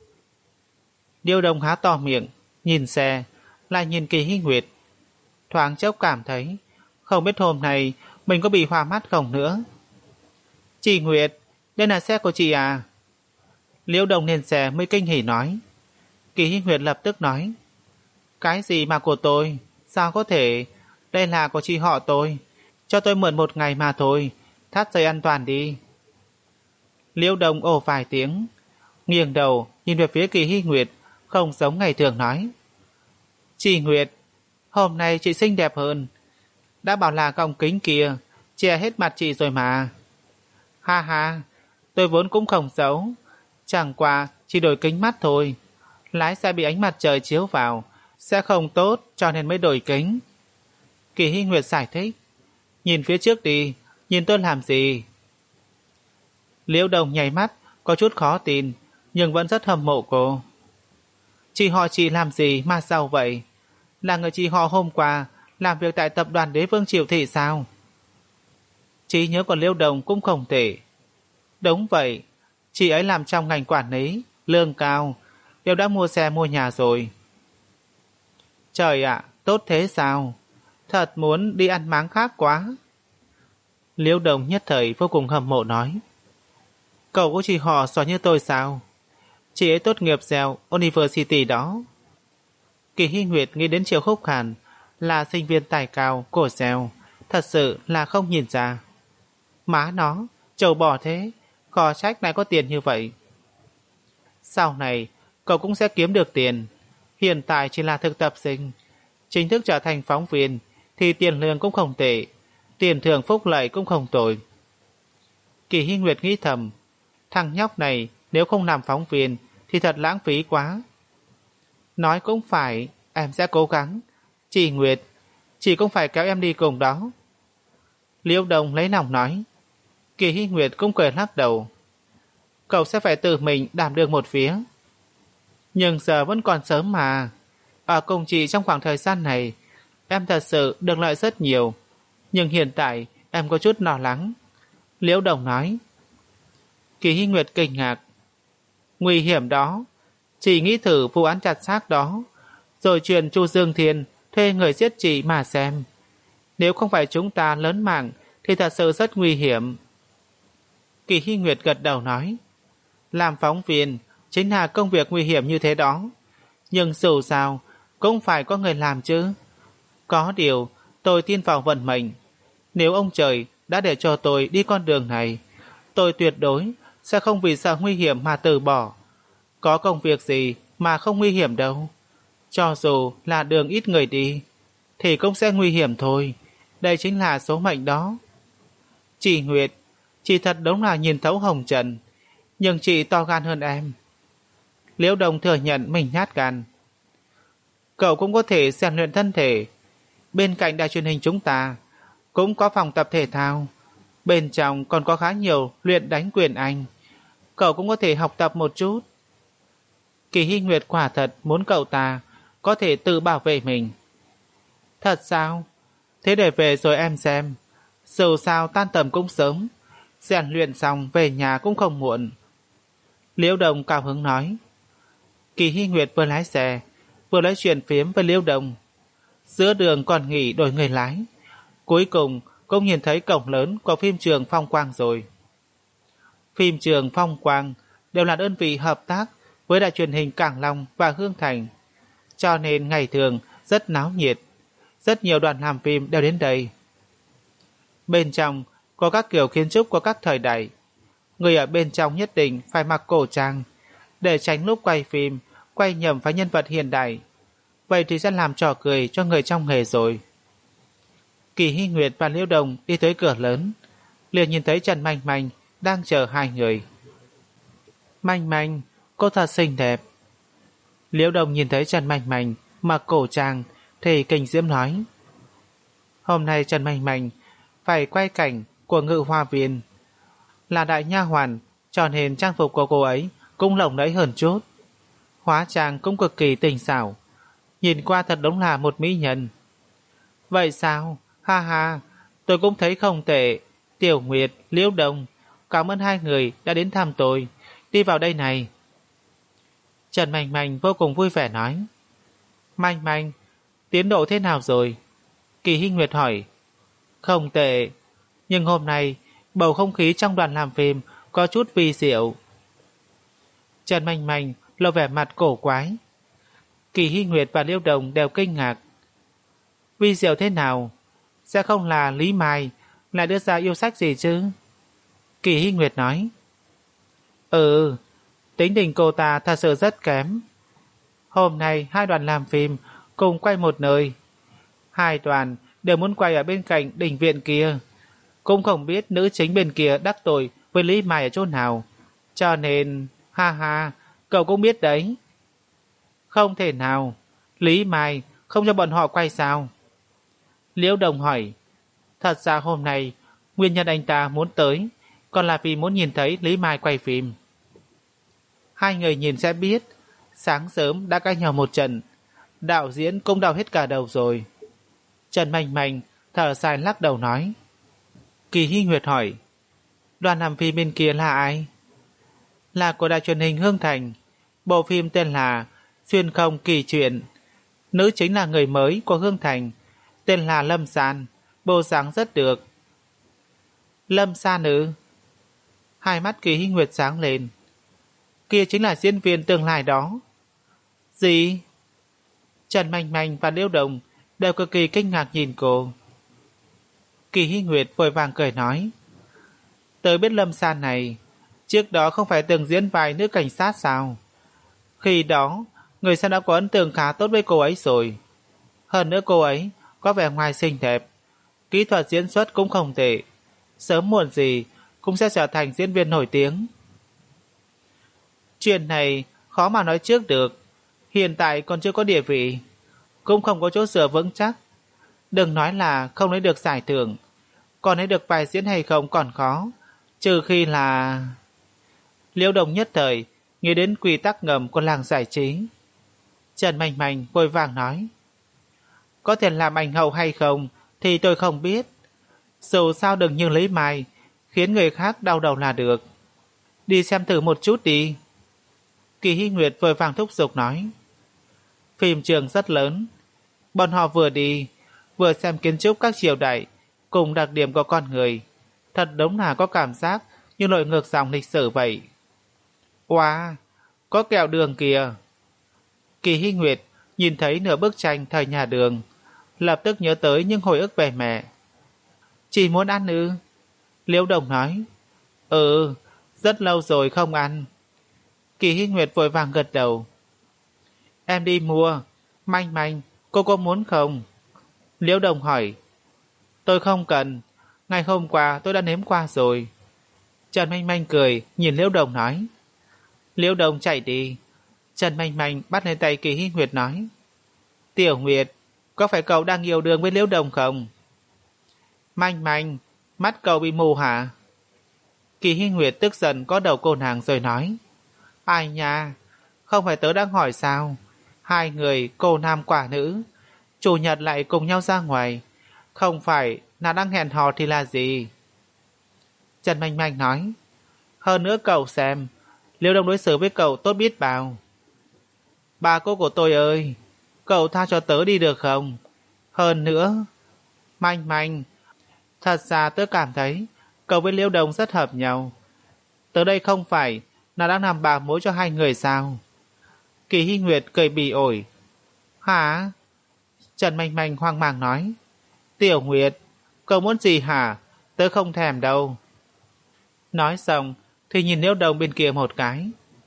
[SPEAKER 1] Liễu Đông há to miệng, nhìn xe, lại nhìn Kỳ Hy Nguyệt, thoáng chốc cảm thấy không biết hôm nay mình có bị hoa mắt không nữa. Chị Nguyệt, đây là xe của chị à? Liễu Đông lên xe mới kinh hỉ nói. Kỳ Hy Nguyệt lập tức nói. Cái gì mà của tôi? Sao có thể? Đây là của chị họ tôi, cho tôi mượn một ngày mà thôi, thắt dây an toàn đi. Liễu Đông ồ vài tiếng, nghiêng đầu nhìn về phía Kỳ Hy Nguyệt, không giống ngày thường nói. Chị Nguyệt, hôm nay chị xinh đẹp hơn, đã bảo là gọng kính kia che hết mặt chị rồi mà. Ha ha, tôi vốn cũng không xấu, chẳng qua chỉ đổi kính mắt thôi, lái xe bị ánh mặt trời chiếu vào sẽ không tốt cho nên mới đổi kính. Kỳ Hy Nguyệt giải thích. Nhìn phía trước đi, nhìn tôi làm gì? Liễu Đông nháy mắt, có chút khó tin, nhưng vẫn rất hâm mộ cô. Chị họ chị làm gì mà giàu vậy? Là người chị họ hôm qua làm việc tại tập đoàn Đế Vương Triều Thị sao? Trí nhớ của Liễu Đông cũng không tệ. Đúng vậy, chị ấy làm trong ngành quản lý, lương cao, đều đã mua xe mua nhà rồi. Trời ạ, tốt thế sao? Thật muốn đi ăn máng khác quá. Liễu Đồng nhất thời vô cùng hâm mộ nói. Cậu có chị họ giỏi như tôi sao? Chị ấy tốt nghiệp Yale University đó. Kỳ Hy Nguyệt nghĩ đến Triệu Khúc Hàn là sinh viên tài cao của Yale, thật sự là không nhìn ra. Má nó, trâu bò thế, khó trách lại có tiền như vậy. Sau này, cậu cũng sẽ kiếm được tiền. Hiện tại chỉ là thực tập sinh. Chính thức trở thành phóng viên thì tiền lương cũng không tệ, tiền thưởng phúc lợi cũng không tồi. Kỳ Hy Nguyệt nghĩ thầm, thằng nhóc này nếu không làm phóng viên thì thật lãng phí quá. Nói cũng phải, em sẽ cố gắng. Chị Nguyệt, chị cũng phải kéo em đi cùng đó. Liễu Đồng lấy lòng nói. Kỳ Hy Nguyệt cũng cười lắc đầu. Cậu sẽ phải tự mình đảm đương một phía. Nhưng giờ vẫn còn sớm mà. Ở cùng chị trong khoảng thời gian này, em thật sự được lợi rất nhiều. Nhưng hiện tại em có chút lo lắng. Liễu Đồng nói. Kỳ Hy Nguyệt kinh ngạc. Nguy hiểm đó. Chị nghĩ thử vụ án chặt xác đó, rồi truyền Chu Dương Thiên thuê người giết chị mà xem. Nếu không phải chúng ta lớn mạng thì thật sự rất nguy hiểm. Kỳ Hy Nguyệt gật đầu nói. Làm phóng viên chính là công việc nguy hiểm như thế đó. Nhưng dù sao cũng phải có người làm chứ. Có điều tôi tin vào vận mệnh. Nếu ông trời đã để cho tôi đi con đường này, tôi tuyệt đối sẽ không vì sợ nguy hiểm mà từ bỏ. Có công việc gì mà không nguy hiểm đâu. Cho dù là đường ít người đi thì cũng sẽ nguy hiểm thôi. Đây chính là số mệnh đó. Chị Nguyệt, chị thật đúng là nhìn thấu hồng trần, nhưng chị to gan hơn em. Liễu Đồng thừa nhận mình nhát gan. Cậu cũng có thể rèn luyện thân thể. Bên cạnh đài truyền hình chúng ta cũng có phòng tập thể thao. Bên trong còn có khá nhiều luyện đánh quyền Anh. Cậu cũng có thể học tập một chút. Kỳ Hy Nguyệt quả thật muốn cậu ta có thể tự bảo vệ mình. Thật sao? Thế để về rồi em xem. Dù sao tan tầm cũng sớm, rèn luyện xong về nhà cũng không muộn. Liễu Đồng cao hứng nói. Kỳ Hy Nguyệt vừa lái xe vừa nói chuyện phiếm với Liễu Đồng. Giữa đường còn nghỉ đổi người lái. Cuối cùng cũng nhìn thấy cổng lớn của phim trường Phong Quang rồi. Phim trường Phong Quang đều là đơn vị hợp tác với đài truyền hình Cảng Long và Hương Thành, cho nên ngày thường rất náo nhiệt. Rất nhiều đoàn làm phim đều đến đây. Bên trong có các kiểu kiến trúc của các thời đại. Người ở bên trong nhất định phải mặc cổ trang, để tránh lúc quay phim quay nhầm với nhân vật hiện đại. Vậy thì sẽ làm trò cười cho người trong nghề rồi. Kỳ Hy Nguyệt và Liễu Đồng đi tới cửa lớn, liền nhìn thấy Trần Manh Manh đang chờ hai người. Manh Manh, cô thật xinh đẹp. Liễu Đồng nhìn thấy Trần Manh Manh mặc cổ trang thì kinh diễm nói. Hôm nay Trần Manh Manh phải quay cảnh của Ngự Hoa Viên, là đại nha hoàn, cho nên trang phục của cô ấy cũng lộng lẫy hơn chút. Hóa trang cũng cực kỳ tinh xảo, nhìn qua thật đúng là một mỹ nhân. Vậy sao? Ha ha, tôi cũng thấy không tệ. Tiểu Nguyệt, Liễu Đồng, cảm ơn hai người đã đến thăm tôi. Đi vào đây này. Trần Manh Manh vô cùng vui vẻ nói. Manh Manh, tiến độ thế nào rồi? Kỳ Hy Nguyệt hỏi. Không tệ, nhưng hôm nay bầu không khí trong đoàn làm phim có chút vi diệu. Trần Manh Manh lộ vẻ mặt cổ quái. Kỳ Hy Nguyệt và Liễu Đồng đều kinh ngạc. Vi diệu thế nào? Sẽ không là Lý Mai lại đưa ra yêu sách gì chứ? Kỳ Hy Nguyệt nói. Ừ, tính tình cô ta thật sự rất kém. Hôm nay hai đoàn làm phim cùng quay một nơi. Hai đoàn đều muốn quay ở bên cạnh đình viện kia. Cũng không biết nữ chính bên kia đắc tội với Lý Mai ở chỗ nào. Cho nên, ha ha, cậu cũng biết đấy. Không thể nào, Lý Mai không cho bọn họ quay sao? Liễu Đồng hỏi. Thật ra hôm nay nguyên nhân anh ta muốn tới còn là vì muốn nhìn thấy Lý Mai quay phim. Hai người nhìn sẽ biết. Sáng sớm đã cãi nhau một trận, đạo diễn cũng đau hết cả đầu rồi. Trần Manh Manh thở dài lắc đầu nói. Kỳ Hy Nguyệt hỏi. Đoàn làm phim bên kia là ai? Là của đài truyền hình Hương Thành. Bộ phim tên là Xuyên không kỳ truyện. Nữ chính là người mới của Hương Thành, tên là Lâm San, bộ dáng rất được. Lâm San ư? Hai mắt Kỳ Hy Nguyệt sáng lên. Kia chính là diễn viên tương lai đó. Gì? Trần Manh Manh và Liễu Đồng đều cực kỳ kinh ngạc nhìn cô. Kỳ Hy Nguyệt vội vàng cười nói, tớ biết Lâm San này, trước đó không phải từng diễn vai nữ cảnh sát sao? Khi đó, người xem đã có ấn tượng khá tốt với cô ấy rồi. Hơn nữa cô ấy có vẻ ngoài xinh đẹp, kỹ thuật diễn xuất cũng không tệ, sớm muộn gì cũng sẽ trở thành diễn viên nổi tiếng. Chuyện này khó mà nói trước được, hiện tại còn chưa có địa vị, cũng không có chỗ dựa vững chắc. Đừng nói là không lấy được giải thưởng, còn lấy được vai diễn hay không còn khó, trừ khi là... Liễu Đồng nhất thời nghĩ đến quy tắc ngầm của làng giải trí. Trần Manh Manh vội vàng nói, có thể làm ảnh hậu hay không thì tôi không biết, dù sao đừng như lấy mai khiến người khác đau đầu là được. Đi xem thử một chút đi. Kỳ Hy Nguyệt vội vàng thúc giục nói. Phim trường rất lớn, bọn họ vừa đi vừa xem kiến trúc các triều đại cùng đặc điểm của con người, thật đúng là có cảm giác như lội ngược dòng lịch sử vậy. Wow, có kẹo đường kìa. Kỳ Hy Nguyệt nhìn thấy nửa bức tranh thời nhà Đường, lập tức nhớ tới những hồi ức về mẹ. Chị muốn ăn ư? Liễu Đồng nói. Ừ, rất lâu rồi không ăn. Kỳ Hy Nguyệt vội vàng gật đầu. Em đi mua. Manh Manh, cô có muốn không? Liễu Đồng hỏi. Tôi không cần, ngày hôm qua tôi đã nếm qua rồi. Trần Manh Manh cười nhìn Liễu Đồng nói. Liễu Đồng chạy đi. Trần Manh Manh bắt lấy tay Kỳ Hy Nguyệt nói. Tiểu Nguyệt, có phải cậu đang yêu đương với Liễu Đồng không? Manh Manh, mắt cậu bị mù hả? Kỳ Hy Nguyệt tức giận có đầu cô nàng rồi nói. Ai nha, không phải tớ đang hỏi sao? Hai người cô nam quả nữ, chủ nhật lại cùng nhau ra ngoài, không phải là đang hẹn hò thì là gì? Trần Manh Manh nói. Hơn nữa cậu xem, Liễu Đồng đối xử với cậu tốt biết bao. Bà cô của tôi ơi, cậu tha cho tớ đi được không? Hơn nữa, Manh Manh, thật ra tớ cảm thấy cậu với Liễu Đồng rất hợp nhau. Tớ đây không phải là đang làm bà mối cho hai người sao? Kỳ Hy Nguyệt cười bỉ ổi. Hả? Trần Manh Manh hoang mang nói. Tiểu Nguyệt, cậu muốn gì hả? Tớ không thèm đâu. Nói xong thì nhìn Liễu Đồng bên kia một cái.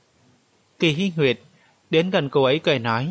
[SPEAKER 1] Kỳ Hy Nguyệt đến gần cô ấy cười nói.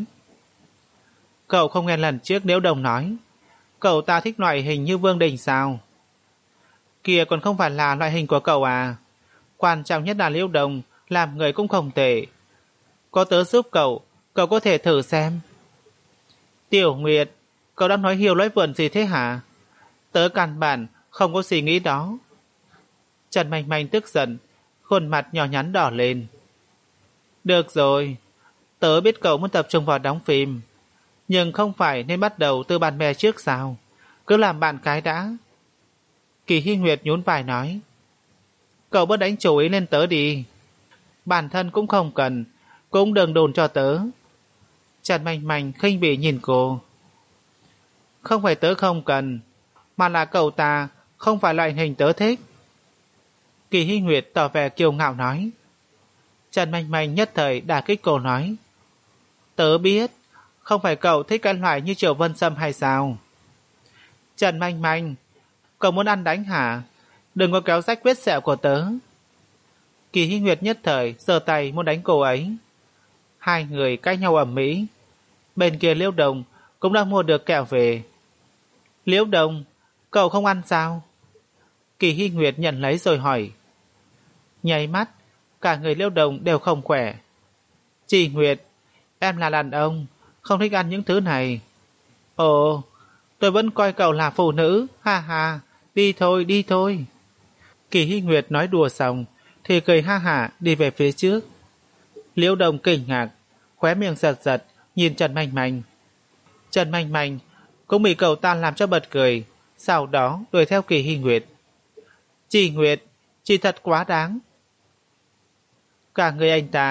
[SPEAKER 1] Cậu không nghe lần trước Liễu Đồng nói cậu ta thích loại hình như Vương Đình sao? Kìa còn không phải là loại hình của cậu à? Quan trọng nhất là Liễu Đồng làm người cũng không tệ. Có tớ giúp cậu, cậu có thể thử xem. Tiểu Nguyệt, cậu đang nói hiêu nói vượn gì thế hả? Tớ căn bản không có suy nghĩ đó. Trần Manh Manh tức giận, khuôn mặt nhỏ nhắn đỏ lên. Được rồi, tớ biết cậu muốn tập trung vào đóng phim, nhưng không phải nên bắt đầu từ bạn bè trước sao? Cứ làm bạn cái đã. Kỳ Hy Nguyệt nhún vai nói. Cậu bớt đánh chú ý lên tớ đi. Bản thân cũng không cần, cũng đừng đồn cho tớ. Trần Manh Manh khinh bỉ nhìn cô. Không phải tớ không cần, mà là cậu ta không phải loại hình tớ thích. Kỳ Hy Nguyệt tỏ vẻ kiêu ngạo nói. Trần Manh Manh nhất thời đả kích cô nói. Tớ biết, không phải cậu thích cái loại như Triệu Vân Sâm hay sao? Trần Manh Manh, cậu muốn ăn đánh hả? Đừng có kéo rách vết sẹo của tớ. Kỳ Hy Nguyệt nhất thời giơ tay muốn đánh cô ấy. Hai người cãi nhau ầm ĩ. Bên kia Liễu Đồng cũng đang mua được kẹo về. Liễu Đồng, cậu không ăn sao? Kỳ Hy Nguyệt nhận lấy rồi hỏi. Nháy mắt, cả người Liễu Đồng đều không khỏe. Chị Nguyệt, em là đàn ông, không thích ăn những thứ này. Ồ, tôi vẫn coi cậu là phụ nữ, ha ha, đi thôi, đi thôi. Kỳ Hy Nguyệt nói đùa xong, thì cười ha hả đi về phía trước. Liễu Đồng kinh ngạc, khóe miệng giật giật, nhìn Trần Manh Manh. Trần Manh Manh cũng bị cậu ta làm cho bật cười, sau đó đuổi theo Kỳ Hy Nguyệt. Chị Nguyệt, chị thật quá đáng. Cả người anh ta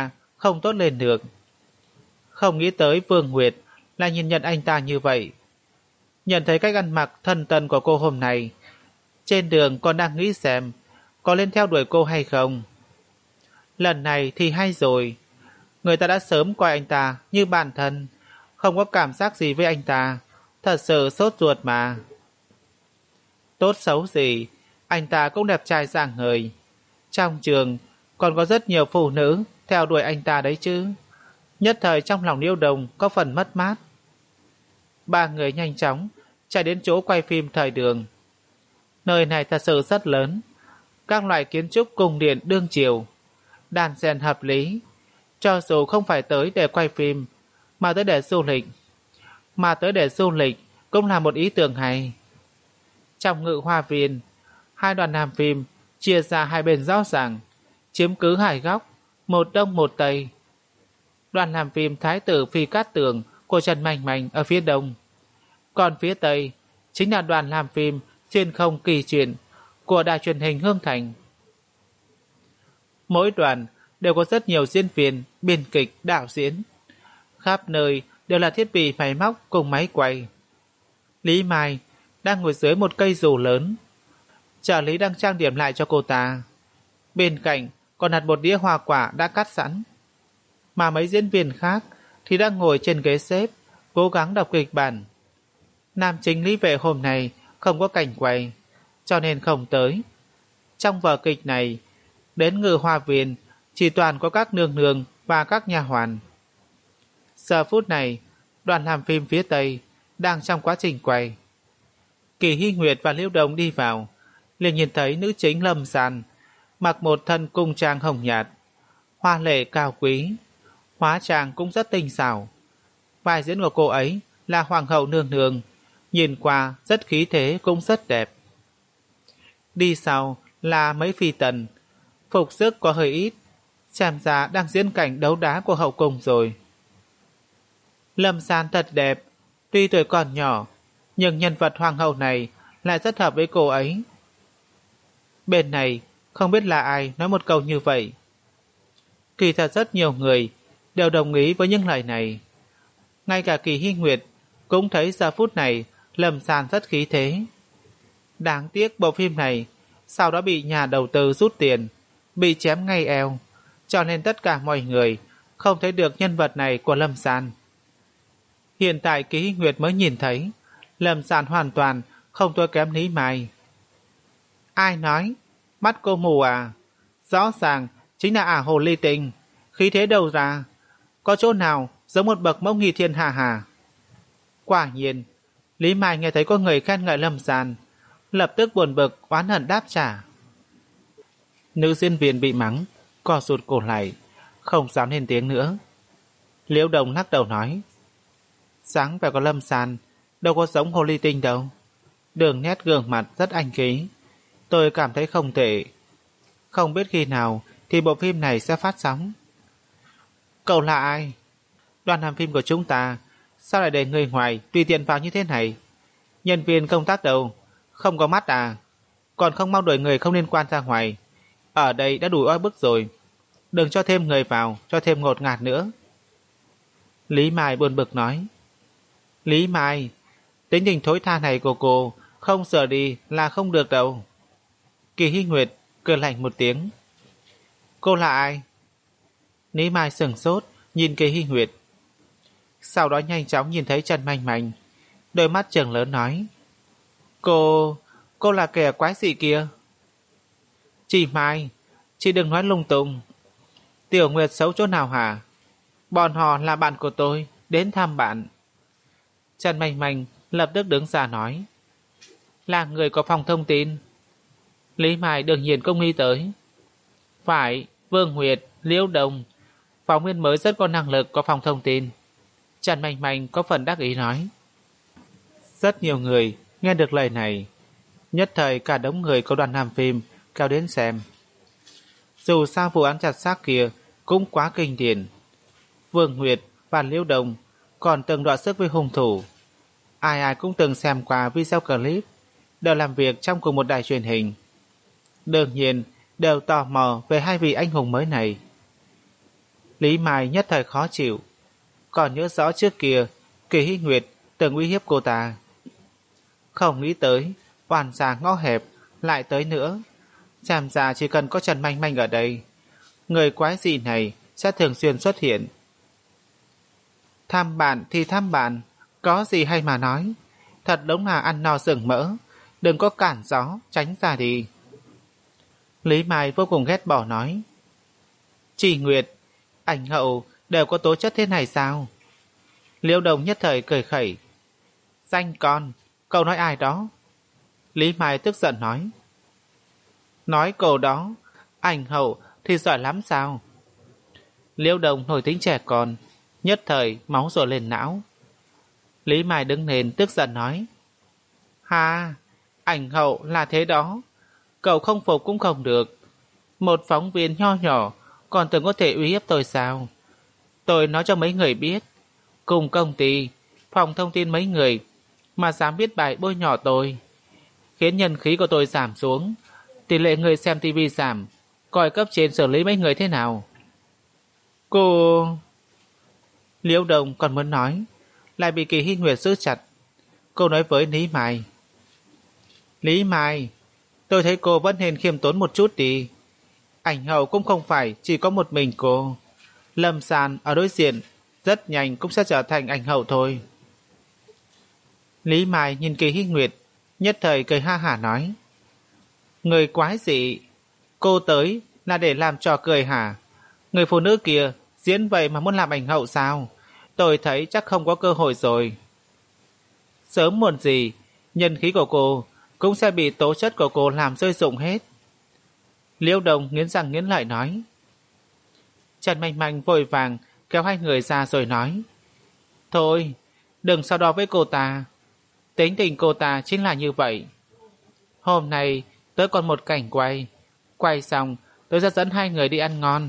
[SPEAKER 1] không tốt lên được. Không nghĩ tới Vương Nguyệt lại nhìn nhận anh ta như vậy. Nhận thấy cách ăn mặc thân tân của cô hôm nay, trên đường còn đang nghĩ xem có lên theo đuổi cô hay không. Lần này thì hay rồi, người ta đã sớm coi anh ta như bản thân, không có cảm giác gì với anh ta, thật sự sốt ruột mà. Tốt xấu gì, anh ta cũng đẹp trai rạng ngời. Trong trường còn có rất nhiều phụ nữ theo đuổi anh ta đấy chứ. Nhất thời trong lòng Liễu Đồng có phần mất mát. Ba người nhanh chóng chạy đến chỗ quay phim thời đường. Nơi này thật sự rất lớn, các loại kiến trúc cung điện đương triều, đan xen hợp lý. Cho dù không phải tới để quay phim, mà tới để du lịch, mà tới để du lịch cũng là một ý tưởng hay. Trong Ngự Hoa Viên, hai đoàn làm phim chia ra hai bên rõ ràng, chiếm cứ hai góc, một đông một tây. Đoàn làm phim Thái tử Phi Cát Tường của Trần Mạnh Mạnh ở phía đông, còn phía tây chính là đoàn làm phim Xuyên Không Kỳ Chuyện của đài truyền hình Hương Thành. Mỗi đoàn đều có rất nhiều diễn viên, biên kịch, đạo diễn. Khắp nơi đều là thiết bị máy móc cùng máy quay. Lý Mai đang ngồi dưới một cây dù lớn. Trợ lý đang trang điểm lại cho cô ta. Bên cạnh còn đặt một đĩa hoa quả đã cắt sẵn. Mà mấy diễn viên khác thì đang ngồi trên ghế xếp, cố gắng đọc kịch bản. Nam chính Lý Vệ hôm nay không có cảnh quay, cho nên không tới. Trong vở kịch này, đến Ngự Hoa Viên chỉ toàn có các nương nương và các nha hoàn. Giờ phút này, đoàn làm phim phía Tây đang trong quá trình quay. Kỳ Hy Nguyệt và Liễu Đồng đi vào, liền nhìn thấy nữ chính Lâm Sàn mặc một thân cung trang hồng nhạt, hoa lệ cao quý, hóa trang cũng rất tinh xảo. Vai diễn của cô ấy là hoàng hậu nương nương, nhìn qua rất khí thế cũng rất đẹp. Đi sau là mấy phi tần, phục sức có hơi ít, xem ra đang diễn cảnh đấu đá của hậu cung rồi. Lâm San thật đẹp, tuy tuổi còn nhỏ, nhưng nhân vật hoàng hậu này lại rất hợp với cô ấy. Bên này không biết là ai nói một câu như vậy. Kỳ thật rất nhiều người đều đồng ý với những lời này. Ngay cả Kỳ Hy Nguyệt cũng thấy giờ phút này Lâm San rất khí thế. Đáng tiếc bộ phim này sau đó bị nhà đầu tư rút tiền, bị chém ngay eo, cho nên tất cả mọi người không thấy được nhân vật này của Lâm San. Hiện tại Kỳ Hy Nguyệt mới nhìn thấy Lâm San hoàn toàn không thua kém Lý Mai. Ai nói? Mắt cô mù à? Rõ ràng chính là ả hồ ly tinh, khí thế đâu ra? Có chỗ nào giống một bậc mẫu nghi thiên hạ hà? Quả nhiên, Lý Mai nghe thấy có người khen ngợi Lâm San, lập tức buồn bực oán hận đáp trả. Nữ diễn viên bị mắng, co rụt cổ lại, không dám lên tiếng nữa. Liễu Đồng lắc đầu nói, dáng vẻ của Lâm San đâu có giống hồ ly tinh đâu. Đường nét gương mặt rất anh khí, tôi cảm thấy không tệ. Không biết khi nào thì bộ phim này sẽ phát sóng. Cậu là ai? Đoàn làm phim của chúng ta sao lại để người ngoài tùy tiện vào như thế này? Nhân viên công tác đâu? Không có mắt à? Còn không mau đuổi người không liên quan ra ngoài. Ở đây đã đủ oi bức rồi, đừng cho thêm người vào, cho thêm ngột ngạt nữa. Lý Mai buồn bực nói. Lý Mai, tính tình thối tha này của cô không sửa đi là không được đâu. Kỳ Hy Nguyệt cười lạnh một tiếng. Cô là ai? Lý Mai sửng sốt nhìn Kỳ Hy Nguyệt, sau đó nhanh chóng nhìn thấy Trần Mạnh Mạnh, đôi mắt trừng lớn nói, Cô, cô là kẻ quái dị kia. Chị Mai, chị đừng nói lung tung. Tiểu Nguyệt xấu chỗ nào hả? Bọn họ là bạn của tôi, đến thăm bạn. Trần Mạnh Mạnh lập tức đứng ra nói, là người có phòng thông tin. Lý Mai đương nhiên không nghĩ tới. Phải, Vương Nguyệt, Liễu Đồng, phóng viên mới rất có năng lực có phòng thông tin. Trần Mạnh Mạnh có phần đắc ý nói. Rất nhiều người nghe được lời này, nhất thời cả đống người có đoàn làm phim kéo đến xem. Dù sao vụ án chặt xác kia cũng quá kinh điển. Vương Nguyệt và Liễu Đồng còn từng đọ sức với hung thủ. Ai ai cũng từng xem qua video clip, đều làm việc trong cùng một đài truyền hình. Đương nhiên đều tò mò về hai vị anh hùng mới này. Lý Mai nhất thời khó chịu. Còn nhớ rõ trước kia Kỳ Hy Nguyệt từng uy hiếp cô ta. Không nghĩ tới oan gia ngõ hẹp lại tới nữa. Xem ra chỉ cần có Trần Manh Manh ở đây, người quái dị này sẽ thường xuyên xuất hiện. Tham bạn thì tham bạn, có gì hay mà nói. Thật đúng là ăn no rừng mỡ. Đừng có cản gió, tránh ra đi. Lý Mai vô cùng ghét bỏ nói. Chỉ Nguyệt, ảnh hậu đều có tố chất thế này sao? Liễu Đồng nhất thời cười khẩy. Danh con, cậu nói ai đó? Lý Mai tức giận nói. Nói cô đó, ảnh hậu thì giỏi lắm sao? Liễu Đồng nổi tính trẻ con, nhất thời máu dồn lên não. Lý Mai đứng lên tức giận nói. Ha, ảnh hậu là thế đó. Cậu không phục cũng không được. Một phóng viên nho nhỏ còn từng có thể uy hiếp tôi sao? Tôi nói cho mấy người biết, cùng công ty, phòng thông tin mấy người mà dám viết bài bôi nhọ tôi, khiến nhân khí của tôi giảm xuống, tỷ lệ người xem tivi giảm, coi cấp trên xử lý mấy người thế nào? Cô... Liễu Đồng còn muốn nói, lại bị Kỳ Hy Nguyệt giữ chặt. Cô nói với Lý Mai. Lý Mai, tôi thấy cô vẫn nên khiêm tốn một chút đi. Ảnh hậu cũng không phải chỉ có một mình cô. Lâm Sàn ở đối diện rất nhanh cũng sẽ trở thành ảnh hậu thôi. Lý Mai nhìn Kỳ Hy Nguyệt, nhất thời cười ha hả nói. Người quái dị, cô tới là để làm trò cười hả? Người phụ nữ kia diễn vậy mà muốn làm ảnh hậu sao? Tôi thấy chắc không có cơ hội rồi. Sớm muộn gì, nhân khí của cô cũng sẽ bị tố chất của cô làm rơi rụng hết. Liễu Đồng nghiến răng nghiến lợi nói. Trần Manh Manh vội vàng kéo hai người ra rồi nói. Thôi, đừng so đo với cô ta. Tính tình cô ta chính là như vậy. Hôm nay tớ còn một cảnh quay. Quay xong tớ sẽ dẫn hai người đi ăn ngon.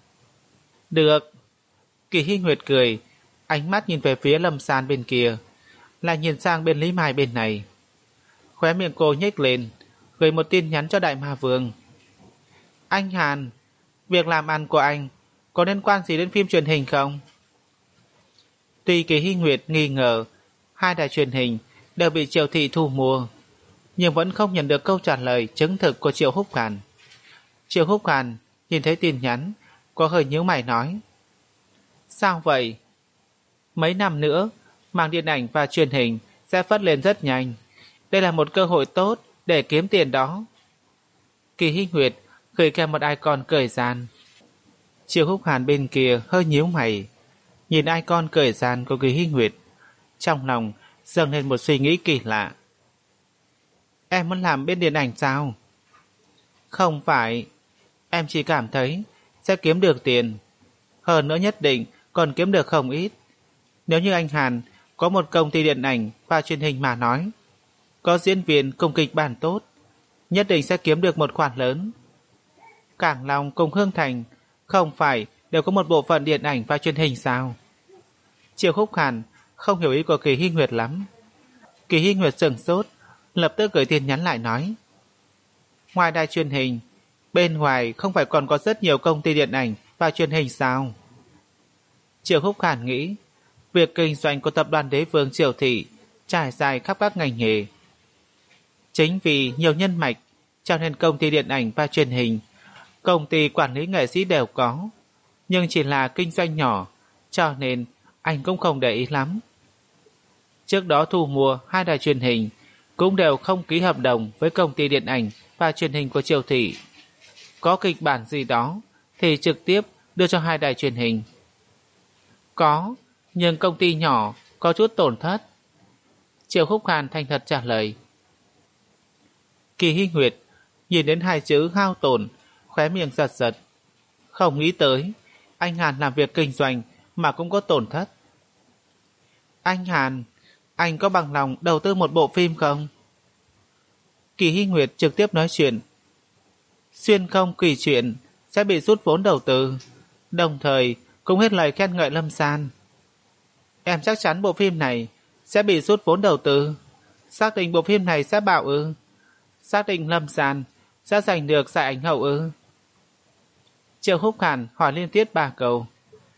[SPEAKER 1] Được. Kỳ Hy Nguyệt cười, ánh mắt nhìn về phía Lâm San bên kia, lại nhìn sang bên Lý Mai bên này. Khóe miệng cô nhếch lên, gửi một tin nhắn cho Đại Ma Vương. Anh Hàn, việc làm ăn của anh có liên quan gì đến phim truyền hình không? Tuy Kỳ Hy Nguyệt nghi ngờ hai đài truyền hình đều bị Triệu Thị thu mua, nhưng vẫn không nhận được câu trả lời chứng thực của Triệu Húc Hàn. Triệu Húc Hàn nhìn thấy tin nhắn, có hơi nhíu mày nói. Sao vậy? Mấy năm nữa, mảng điện ảnh và truyền hình sẽ phát lên rất nhanh. Đây là một cơ hội tốt để kiếm tiền đó. Kỳ Hy Nguyệt gửi kèm một icon cười gian. Triệu Húc Hàn bên kia hơi nhíu mày, nhìn icon cười gian của Kỳ Hy Nguyệt, trong lòng dâng lên một suy nghĩ kỳ lạ. Em muốn làm bên điện ảnh sao? Không phải, em chỉ cảm thấy sẽ kiếm được tiền, hơn nữa nhất định còn kiếm được không ít. Nếu như anh Hàn có một công ty điện ảnh và truyền hình mà nói, có diễn viên cùng kịch bản tốt, nhất định sẽ kiếm được một khoản lớn. Cảng Long cùng Hương Thành không phải đều có một bộ phận điện ảnh và truyền hình sao? Triệu Húc Hàn không hiểu ý của Kỳ Hy Nguyệt lắm. Kỳ Hy Nguyệt sửng sốt, lập tức gửi tin nhắn lại nói. Ngoài đài truyền hình, bên ngoài không phải còn có rất nhiều công ty điện ảnh và truyền hình sao? Triệu Húc Hàn nghĩ, việc kinh doanh của tập đoàn Đế Vương Triều Thị trải dài khắp các ngành nghề. Chính vì nhiều nhân mạch, cho nên công ty điện ảnh và truyền hình, công ty quản lý nghệ sĩ đều có, nhưng chỉ là kinh doanh nhỏ, cho nên anh cũng không để ý lắm. Trước đó thu mua hai đài truyền hình cũng đều không ký hợp đồng với công ty điện ảnh và truyền hình của Triều Thị. Có kịch bản gì đó thì trực tiếp đưa cho hai đài truyền hình. Có, nhưng công ty nhỏ có chút tổn thất. Triệu Húc Hàn thành thật trả lời. Kỳ Hy Nguyệt nhìn đến hai chữ hao tổn, khóe miệng giật giật. Không nghĩ tới anh Hàn làm việc kinh doanh mà cũng có tổn thất. Anh Hàn, anh có bằng lòng đầu tư một bộ phim không? Kỳ Hy Nguyệt trực tiếp nói chuyện. Xuyên không kỳ chuyện sẽ bị rút vốn đầu tư, đồng thời cũng hết lời khen ngợi Lâm San. Em chắc chắn bộ phim này sẽ bị rút vốn đầu tư. Xác định bộ phim này sẽ bạo ư? Xác định Lâm San sẽ giành được giải ảnh hậu ư? Triệu Húc Hàn hỏi liên tiếp ba câu.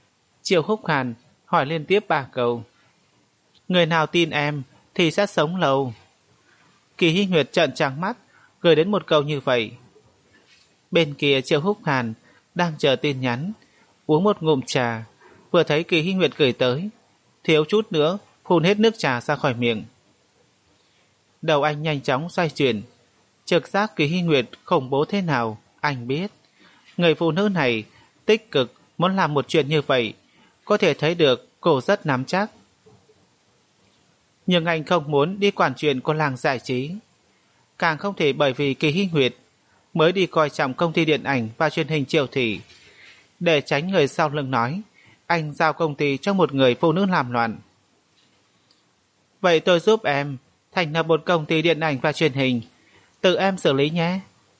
[SPEAKER 1] Triệu Húc Hàn hỏi liên tiếp ba câu. Người nào tin em thì sẽ sống lâu. Kỳ Hy Nguyệt trợn trắng mắt, gửi đến một câu như vậy. Bên kia Triệu Húc Hàn đang chờ tin nhắn, uống một ngụm trà, vừa thấy Kỳ Hy Nguyệt gửi tới, thiếu chút nữa phun hết nước trà ra khỏi miệng. Đầu anh nhanh chóng xoay chuyển, trực giác Kỳ Hy Nguyệt khủng bố thế nào, anh biết. Người phụ nữ này tích cực muốn làm một chuyện như vậy, có thể thấy được cô rất nắm chắc. Nhưng anh không muốn đi quản chuyện của làng giải trí, càng không thể bởi vì Kỳ Hy Nguyệt mới đi coi trọng công ty điện ảnh và truyền hình Triệu Thị, để tránh người sau lưng nói anh giao công ty cho một người phụ nữ làm loạn. Vậy tôi giúp em thành lập một công ty điện ảnh và truyền hình, tự em xử lý nhé.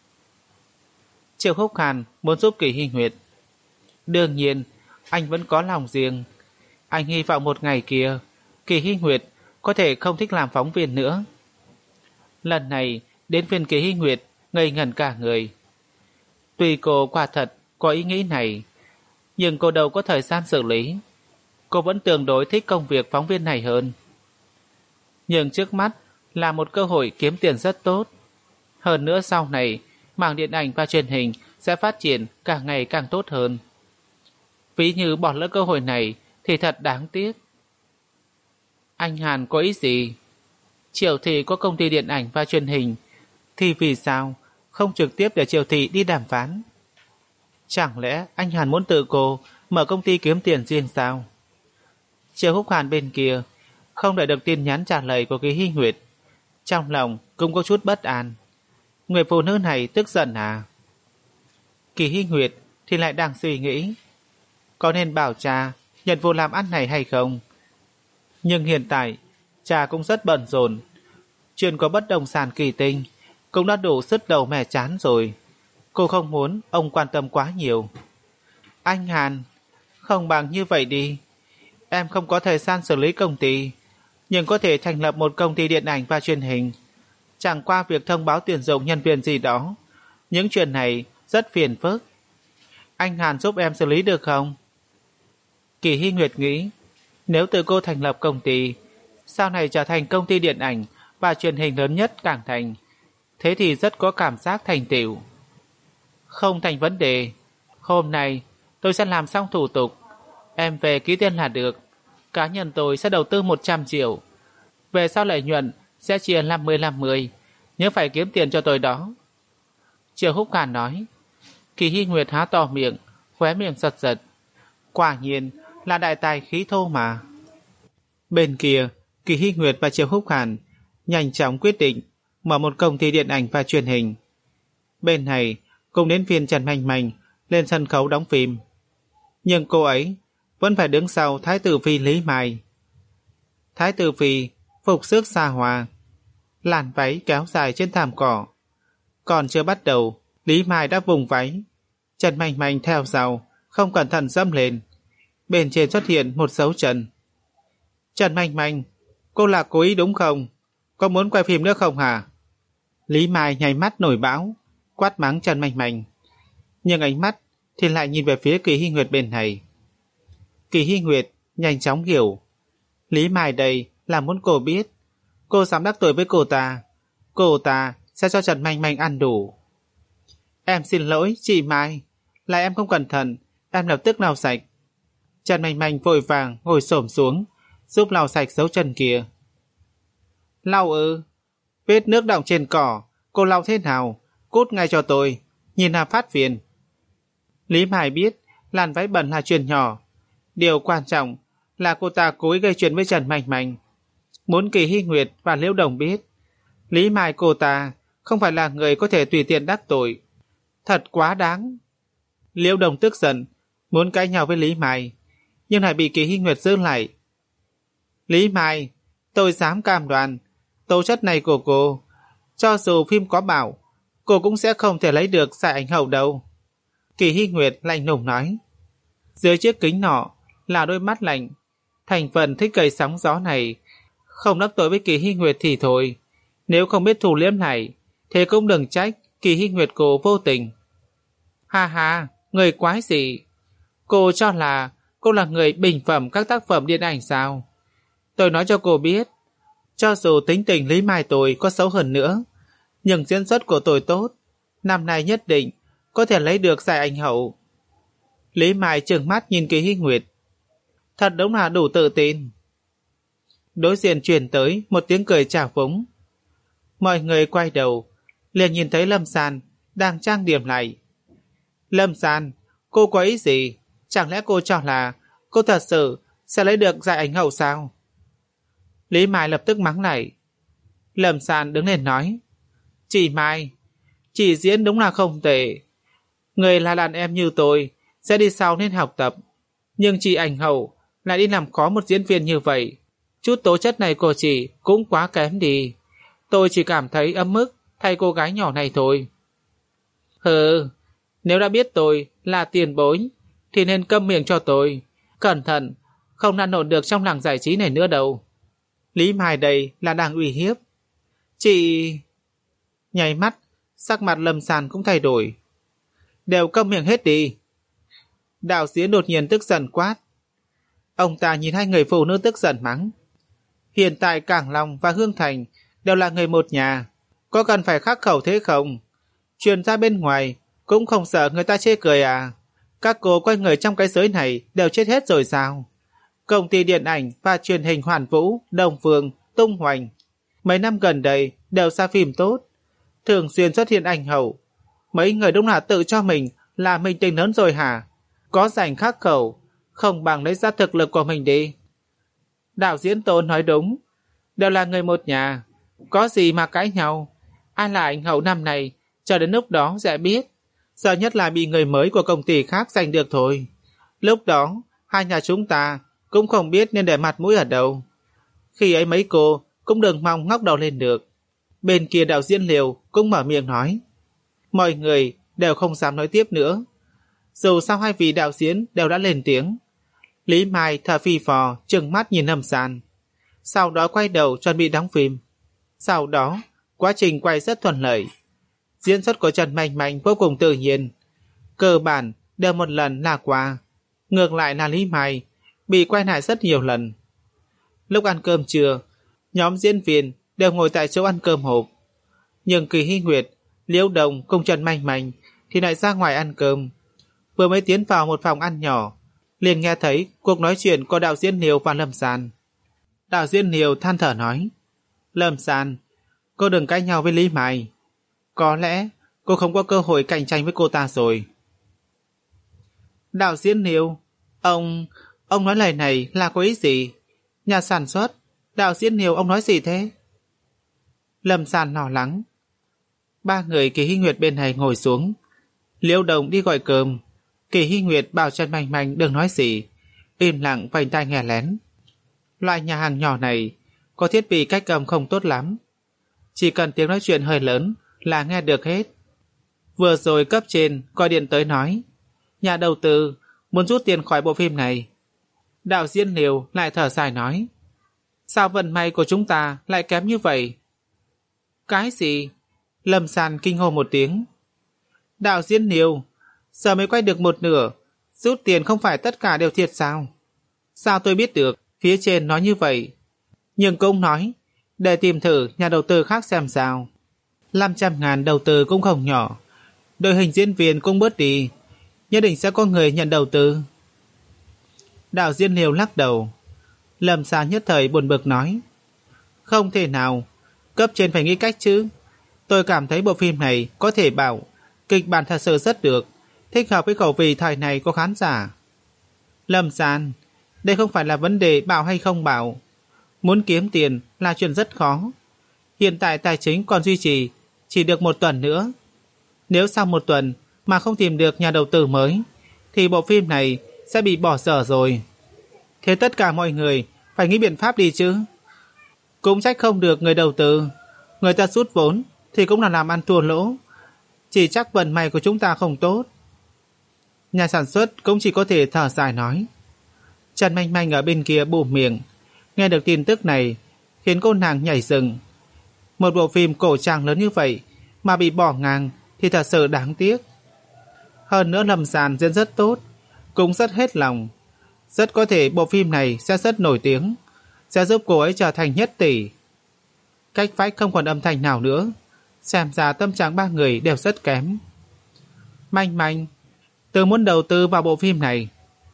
[SPEAKER 1] Triệu Húc Hàn muốn giúp Kỳ Hy Nguyệt. Đương nhiên anh vẫn có lòng riêng. Anh hy vọng một ngày kia Kỳ Hy Nguyệt có thể không thích làm phóng viên nữa. Lần này đến phiên Kỳ Hy Nguyệt ngây ngẩn cả người. Tuy cô quả thật có ý nghĩ này, nhưng cô đâu có thời gian xử lý. Cô vẫn tương đối thích công việc phóng viên này hơn. Nhưng trước mắt là một cơ hội kiếm tiền rất tốt. Hơn nữa sau này mảng điện ảnh và truyền hình sẽ phát triển càng ngày càng tốt hơn. Ví như bỏ lỡ cơ hội này thì thật đáng tiếc. Anh Hàn có ý gì? Triệu Thị có công ty điện ảnh và truyền hình, thì vì sao không trực tiếp để Triệu Thị đi đàm phán? Chẳng lẽ anh Hàn muốn tự cô mở công ty kiếm tiền riêng sao? Triệu Húc Hàn bên kia không đợi được tin nhắn trả lời của Kỳ Hy Nguyệt, trong lòng cũng có chút bất an. Người phụ nữ này tức giận à? Kỳ Hy Nguyệt thì lại đang suy nghĩ có nên bảo cha nhận vụ làm ăn này hay không. Nhưng hiện tại cha cũng rất bận rộn, chuyện có bất động sản Kỳ Tinh cũng đã đủ sứt đầu mẻ chán rồi. Cô không muốn ông quan tâm quá nhiều. Anh Hàn, không bằng như vậy đi, em không có thời gian xử lý công ty, nhưng có thể thành lập một công ty điện ảnh và truyền hình. Chẳng qua việc thông báo tuyển dụng nhân viên gì đó, những chuyện này rất phiền phức. Anh Hàn giúp em xử lý được không? Kỳ Hy Nguyệt nghĩ, nếu tự cô thành lập công ty, sau này trở thành công ty điện ảnh và truyền hình lớn nhất Cảng Thành, thế thì rất có cảm giác thành tựu. Không thành vấn đề, hôm nay tôi sẽ làm xong thủ tục, em về ký tên là được. Cá nhân tôi sẽ đầu tư một trăm triệu, về sau lợi nhuận sẽ chia năm mươi năm mươi, nhớ phải kiếm tiền cho tôi đó. Triệu Húc Hàn nói. Kỳ Hy Nguyệt há to miệng, khóe miệng giật giật. Quả nhiên là đại tài khí thô mà. Bên kia, Kỳ Hy Nguyệt và Triệu Húc Hàn nhanh chóng quyết định mở một công ty điện ảnh và truyền hình. Bên này cùng đến phiên Trần Mạnh Mạnh lên sân khấu đóng phim, nhưng cô ấy vẫn phải đứng sau Thái tử phi Lý Mai. Thái tử phi phục sức xa hoa, làn váy kéo dài trên thảm cỏ. Còn chưa bắt đầu, Lý Mai đã vùng váy. Trần Mạnh Mạnh theo sau, không cẩn thận dẫm lên. Bên trên xuất hiện một dấu chân. Trần Mạnh Mạnh, cô là cố ý đúng không? Có muốn quay phim nữa không hả? Lý Mai nháy mắt nổi bão, quát mắng Trần Mạnh Mạnh. Nhưng ánh mắt thì lại nhìn về phía Kỳ Hy Nguyệt bên này. Kỳ Hy Nguyệt nhanh chóng hiểu. Lý Mai đây là muốn cô biết, cô dám đắc tội với cô ta, cô ta sẽ cho Trần Mạnh Mạnh ăn đủ. Em xin lỗi chị Mai, là em không cẩn thận, em lập tức lau sạch. Trần Mạnh Mạnh vội vàng ngồi xổm xuống, giúp lau sạch dấu chân kia. Lau ư? Vết nước đọng trên cỏ, cô lau thế nào? Cút ngay cho tôi, nhìn là phát phiền. Lý Mai biết làn váy bẩn là chuyện nhỏ, điều quan trọng là cô ta cố ý gây chuyện với Trần Mạnh Mạnh. Muốn Kỳ Hy Nguyệt và Liễu Đồng biết, Lý Mai cô ta không phải là người có thể tùy tiện đắc tội. Thật quá đáng. Liễu Đồng tức giận, muốn cãi nhau với Lý Mai, nhưng lại bị Kỳ Hy Nguyệt giữ lại. Lý Mai, tôi dám cam đoan, tố chất này của cô, cho dù phim có bảo, cô cũng sẽ không thể lấy được giải ảnh hậu đâu. Kỳ Hy Nguyệt lạnh lùng nói. Dưới chiếc kính nọ là đôi mắt lạnh. Thành phần thích gây sóng gió này không đắc tội với Kỳ Hy Nguyệt thì thôi, nếu không biết thủ liếm này, thế cũng đừng trách Kỳ Hy Nguyệt cô vô tình. Ha ha, người quái gì? Cô cho là cô là người bình phẩm các tác phẩm điện ảnh sao? Tôi nói cho cô biết, cho dù tính tình Lý Mai tôi có xấu hơn nữa, nhưng diễn xuất của tôi tốt, năm nay nhất định có thể lấy được giải ảnh hậu. Lý Mai trừng mắt nhìn Kỳ Hy Nguyệt. Thật đúng là đủ tự tin. Đối diện truyền tới một tiếng cười trào phúng. Mọi người quay đầu, liền nhìn thấy Lâm San đang trang điểm lại. Lâm San, cô có ý gì? Chẳng lẽ cô cho là cô thật sự sẽ lấy được giải ảnh hậu sao? Lý Mai lập tức mắng lại. Lâm San đứng lên nói. Chị Mai, chị diễn đúng là không tệ. Người là đàn em như tôi sẽ đi sau nên học tập. Nhưng chị ảnh hậu lại đi làm khó một diễn viên như vậy. Chút tố chất này của chị cũng quá kém đi. Tôi chỉ cảm thấy ấm ức thay cô gái nhỏ này thôi. Hừ, nếu đã biết tôi là tiền bối thì nên câm miệng cho tôi. Cẩn thận, không ăn nổi được trong làng giải trí này nữa đâu. Lý Mai đây là đang uy hiếp. Chị... Nháy mắt, sắc mặt Lâm San cũng thay đổi. Đều câm miệng hết đi. Đạo diễn đột nhiên tức giận quát. Ông ta nhìn hai người phụ nữ tức giận mắng. Hiện tại Cảng Long và Hương Thành đều là người một nhà. Có cần phải khắc khẩu thế không? Truyền ra bên ngoài cũng không sợ người ta chê cười à? Các cô quay người trong cái giới này đều chết hết rồi sao? Công ty điện ảnh và truyền hình Hoàn Vũ, Đông Phương, Tung Hoành mấy năm gần đây đều ra phim tốt, thường xuyên xuất hiện ảnh hậu. Mấy người đúng là tự cho mình là minh tinh lớn rồi hả? Có rảnh khắc khẩu, không bằng lấy ra thực lực của mình đi. Đạo diễn Tôn nói đúng, đều là người một nhà, có gì mà cãi nhau. Ai là ảnh hậu năm này, chờ đến lúc đó sẽ biết. Sợ nhất là bị người mới của công ty khác giành được thôi. Lúc đó, hai nhà chúng ta cũng không biết nên để mặt mũi ở đâu. Khi ấy mấy cô cũng đừng mong ngóc đầu lên được. Bên kia đạo diễn Liều cũng mở miệng nói. Mọi người đều không dám nói tiếp nữa. Dù sao hai vị đạo diễn đều đã lên tiếng. Lý Mai thở phì phò trừng mắt nhìn Lâm San. Sau đó quay đầu chuẩn bị đóng phim. Sau đó, quá trình quay rất thuận lợi. Diễn xuất của Trần Mạnh Mạnh vô cùng tự nhiên. Cơ bản đều một lần là qua. Ngược lại là Lý Mai bị quay lại rất nhiều lần. Lúc ăn cơm trưa, nhóm diễn viên đều ngồi tại chỗ ăn cơm hộp. Nhưng Kỳ Hy Nguyệt, Liễu Đồng cùng Trần Mạnh Mạnh thì lại ra ngoài ăn cơm. Vừa mới tiến vào một phòng ăn nhỏ, liền nghe thấy cuộc nói chuyện của đạo diễn Liều và Lâm San. Đạo diễn Liều than thở nói. Lâm San, cô đừng cãi nhau với Lý Mai. Có lẽ cô không có cơ hội cạnh tranh với cô ta rồi. Đạo diễn Liều, ông... ông nói lời này là có ý gì? Nhà sản xuất, đạo diễn Liều ông nói gì thế? Lâm San lo lắng. Ba người Kỳ Hy Nguyệt bên này ngồi xuống. Liễu Đồng đi gọi cơm. Kỳ Hy Nguyệt bảo Trần Mạnh Mạnh đừng nói gì, im lặng vành tai nghe lén. Loại nhà hàng nhỏ này có thiết bị cách âm không tốt lắm. Chỉ cần tiếng nói chuyện hơi lớn là nghe được hết. Vừa rồi cấp trên gọi điện tới nói nhà đầu tư muốn rút tiền khỏi bộ phim này. Đạo diễn Liều lại thở dài nói. Sao vận may của chúng ta lại kém như vậy? Cái gì? Lâm San kinh hô một tiếng. Đạo diễn Liều, giờ mới quay được một nửa, rút tiền không phải tất cả đều thiệt sao? Sao tôi biết được? Phía trên nói như vậy. Nhưng cũng nói để tìm thử nhà đầu tư khác xem sao. năm trăm ngàn đầu tư cũng không nhỏ. Đội hình diễn viên cũng bớt đi, nhất định sẽ có người nhận đầu tư. Đạo diễn Liều lắc đầu. Lâm San nhất thời buồn bực nói. Không thể nào, cấp trên phải nghĩ cách chứ. Tôi cảm thấy bộ phim này có thể bảo kịch bản thật sự rất được, thích hợp với khẩu vị thời này của khán giả. Lâm San, đây không phải là vấn đề bảo hay không bảo. Muốn kiếm tiền là chuyện rất khó. Hiện tại tài chính còn duy trì chỉ được một tuần nữa. Nếu sau một tuần mà không tìm được nhà đầu tư mới, thì bộ phim này sẽ bị bỏ dở rồi. Thế tất cả mọi người phải nghĩ biện pháp đi chứ. Cũng trách không được người đầu tư. Người ta rút vốn thì cũng là làm ăn thua lỗ. Chỉ chắc vận may của chúng ta không tốt. Nhà sản xuất cũng chỉ có thể thở dài nói. Trần Mạnh Mạnh ở bên kia bụm miệng. Nghe được tin tức này khiến cô nàng nhảy dựng. Một bộ phim cổ trang lớn như vậy mà bị bỏ ngang thì thật sự đáng tiếc. Hơn nữa Lâm San diễn rất tốt, cũng rất hết lòng. Rất có thể bộ phim này sẽ rất nổi tiếng, sẽ giúp cô ấy trở thành nhất tỷ. Cách phách không còn âm thanh nào nữa, xem ra tâm trạng ba người đều rất kém. Manh Manh, tôi muốn đầu tư vào bộ phim này.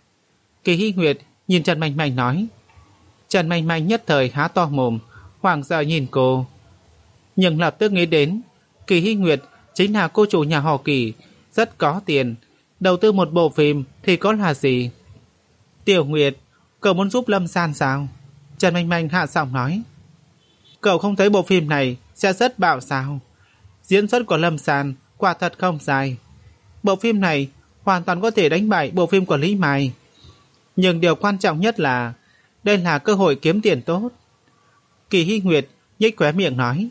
[SPEAKER 1] Kỳ Hy Nguyệt nhìn Trần Manh Manh nói. Trần Manh Manh nhất thời há to mồm, hoảng sợ nhìn cô. Nhưng lập tức nghĩ đến, Kỳ Hy Nguyệt chính là cô chủ nhà họ Kỳ, rất có tiền, đầu tư một bộ phim thì có là gì? Tiểu Nguyệt, cậu muốn giúp Lâm San sao? Trần Manh Manh hạ giọng nói. Cậu không thấy bộ phim này sẽ rất bạo sao? Diễn xuất của Lâm San quả thật không dài. Bộ phim này hoàn toàn có thể đánh bại bộ phim của Lý Mai. Nhưng điều quan trọng nhất là đây là cơ hội kiếm tiền tốt. Kỳ Hy Nguyệt nhếch khóe miệng nói.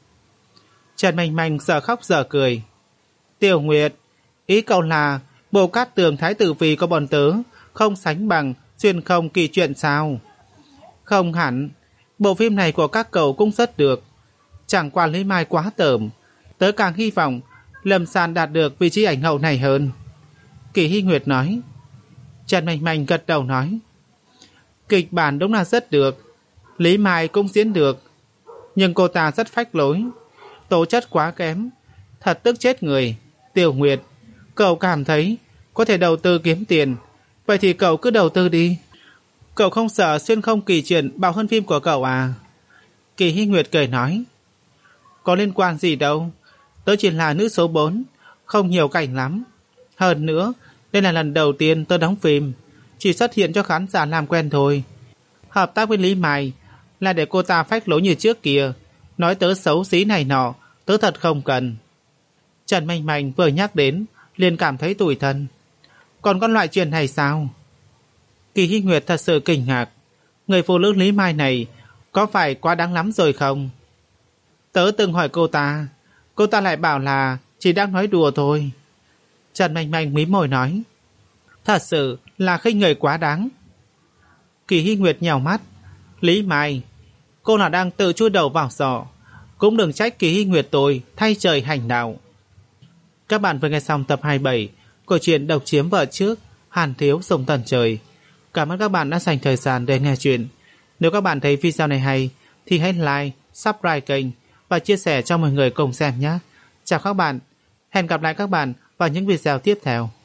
[SPEAKER 1] Trần Manh Manh giờ khóc giờ cười. Tiểu Nguyệt, ý cậu là bộ Cát Tường Thái tử phi của bọn tớ không sánh bằng xuyên không kỳ chuyện sao? Không hẳn, bộ phim này của các cậu cũng rất được. Chẳng qua Lý Mai quá tởm, tớ càng hy vọng Lâm San đạt được vị trí ảnh hậu này hơn. Kỳ Hy Nguyệt nói. Trần Manh Manh gật đầu nói. Kịch bản đúng là rất được, Lý Mai cũng diễn được, nhưng cô ta rất phách lối, tố chất quá kém, thật tức chết người. Tiểu Nguyệt, cậu cảm thấy có thể đầu tư kiếm tiền, vậy thì cậu cứ đầu tư đi. Cậu không sợ xuyên không kỳ chuyện bạo hơn phim của cậu à? Kỳ Hy Nguyệt cười nói. Có liên quan gì đâu, tớ chỉ là nữ số bốn, không nhiều cảnh lắm. Hơn nữa, đây là lần đầu tiên tớ đóng phim, chỉ xuất hiện cho khán giả làm quen thôi. Hợp tác với Lý Mai là để cô ta phách lối như trước kia, nói tớ xấu xí này nọ, tớ thật không cần. Trần Manh Manh vừa nhắc đến liền cảm thấy tủi thân. Còn có loại chuyện này sao? Kỳ Hy Nguyệt thật sự kinh ngạc. Người phụ nữ Lý Mai này có phải quá đáng lắm rồi không? Tớ từng hỏi cô ta, cô ta lại bảo là chỉ đang nói đùa thôi. Trần Manh Manh mím môi nói. Thật sự là khinh người quá đáng. Kỳ Hy Nguyệt nhào mắt. Lý Mai, cô là đang tự chui đầu vào giỏ, cũng đừng trách Kỳ Hy Nguyệt tôi thay trời hành đạo. Các bạn vừa nghe xong tập hai mươi bảy của truyện Độc Chiếm Vợ Trước, Hàn Thiếu Sông Tần Trời. Cảm ơn các bạn đã dành thời gian để nghe chuyện. Nếu các bạn thấy video này hay thì hãy like, subscribe kênh và chia sẻ cho mọi người cùng xem nhé. Chào các bạn, hẹn gặp lại các bạn vào những video tiếp theo.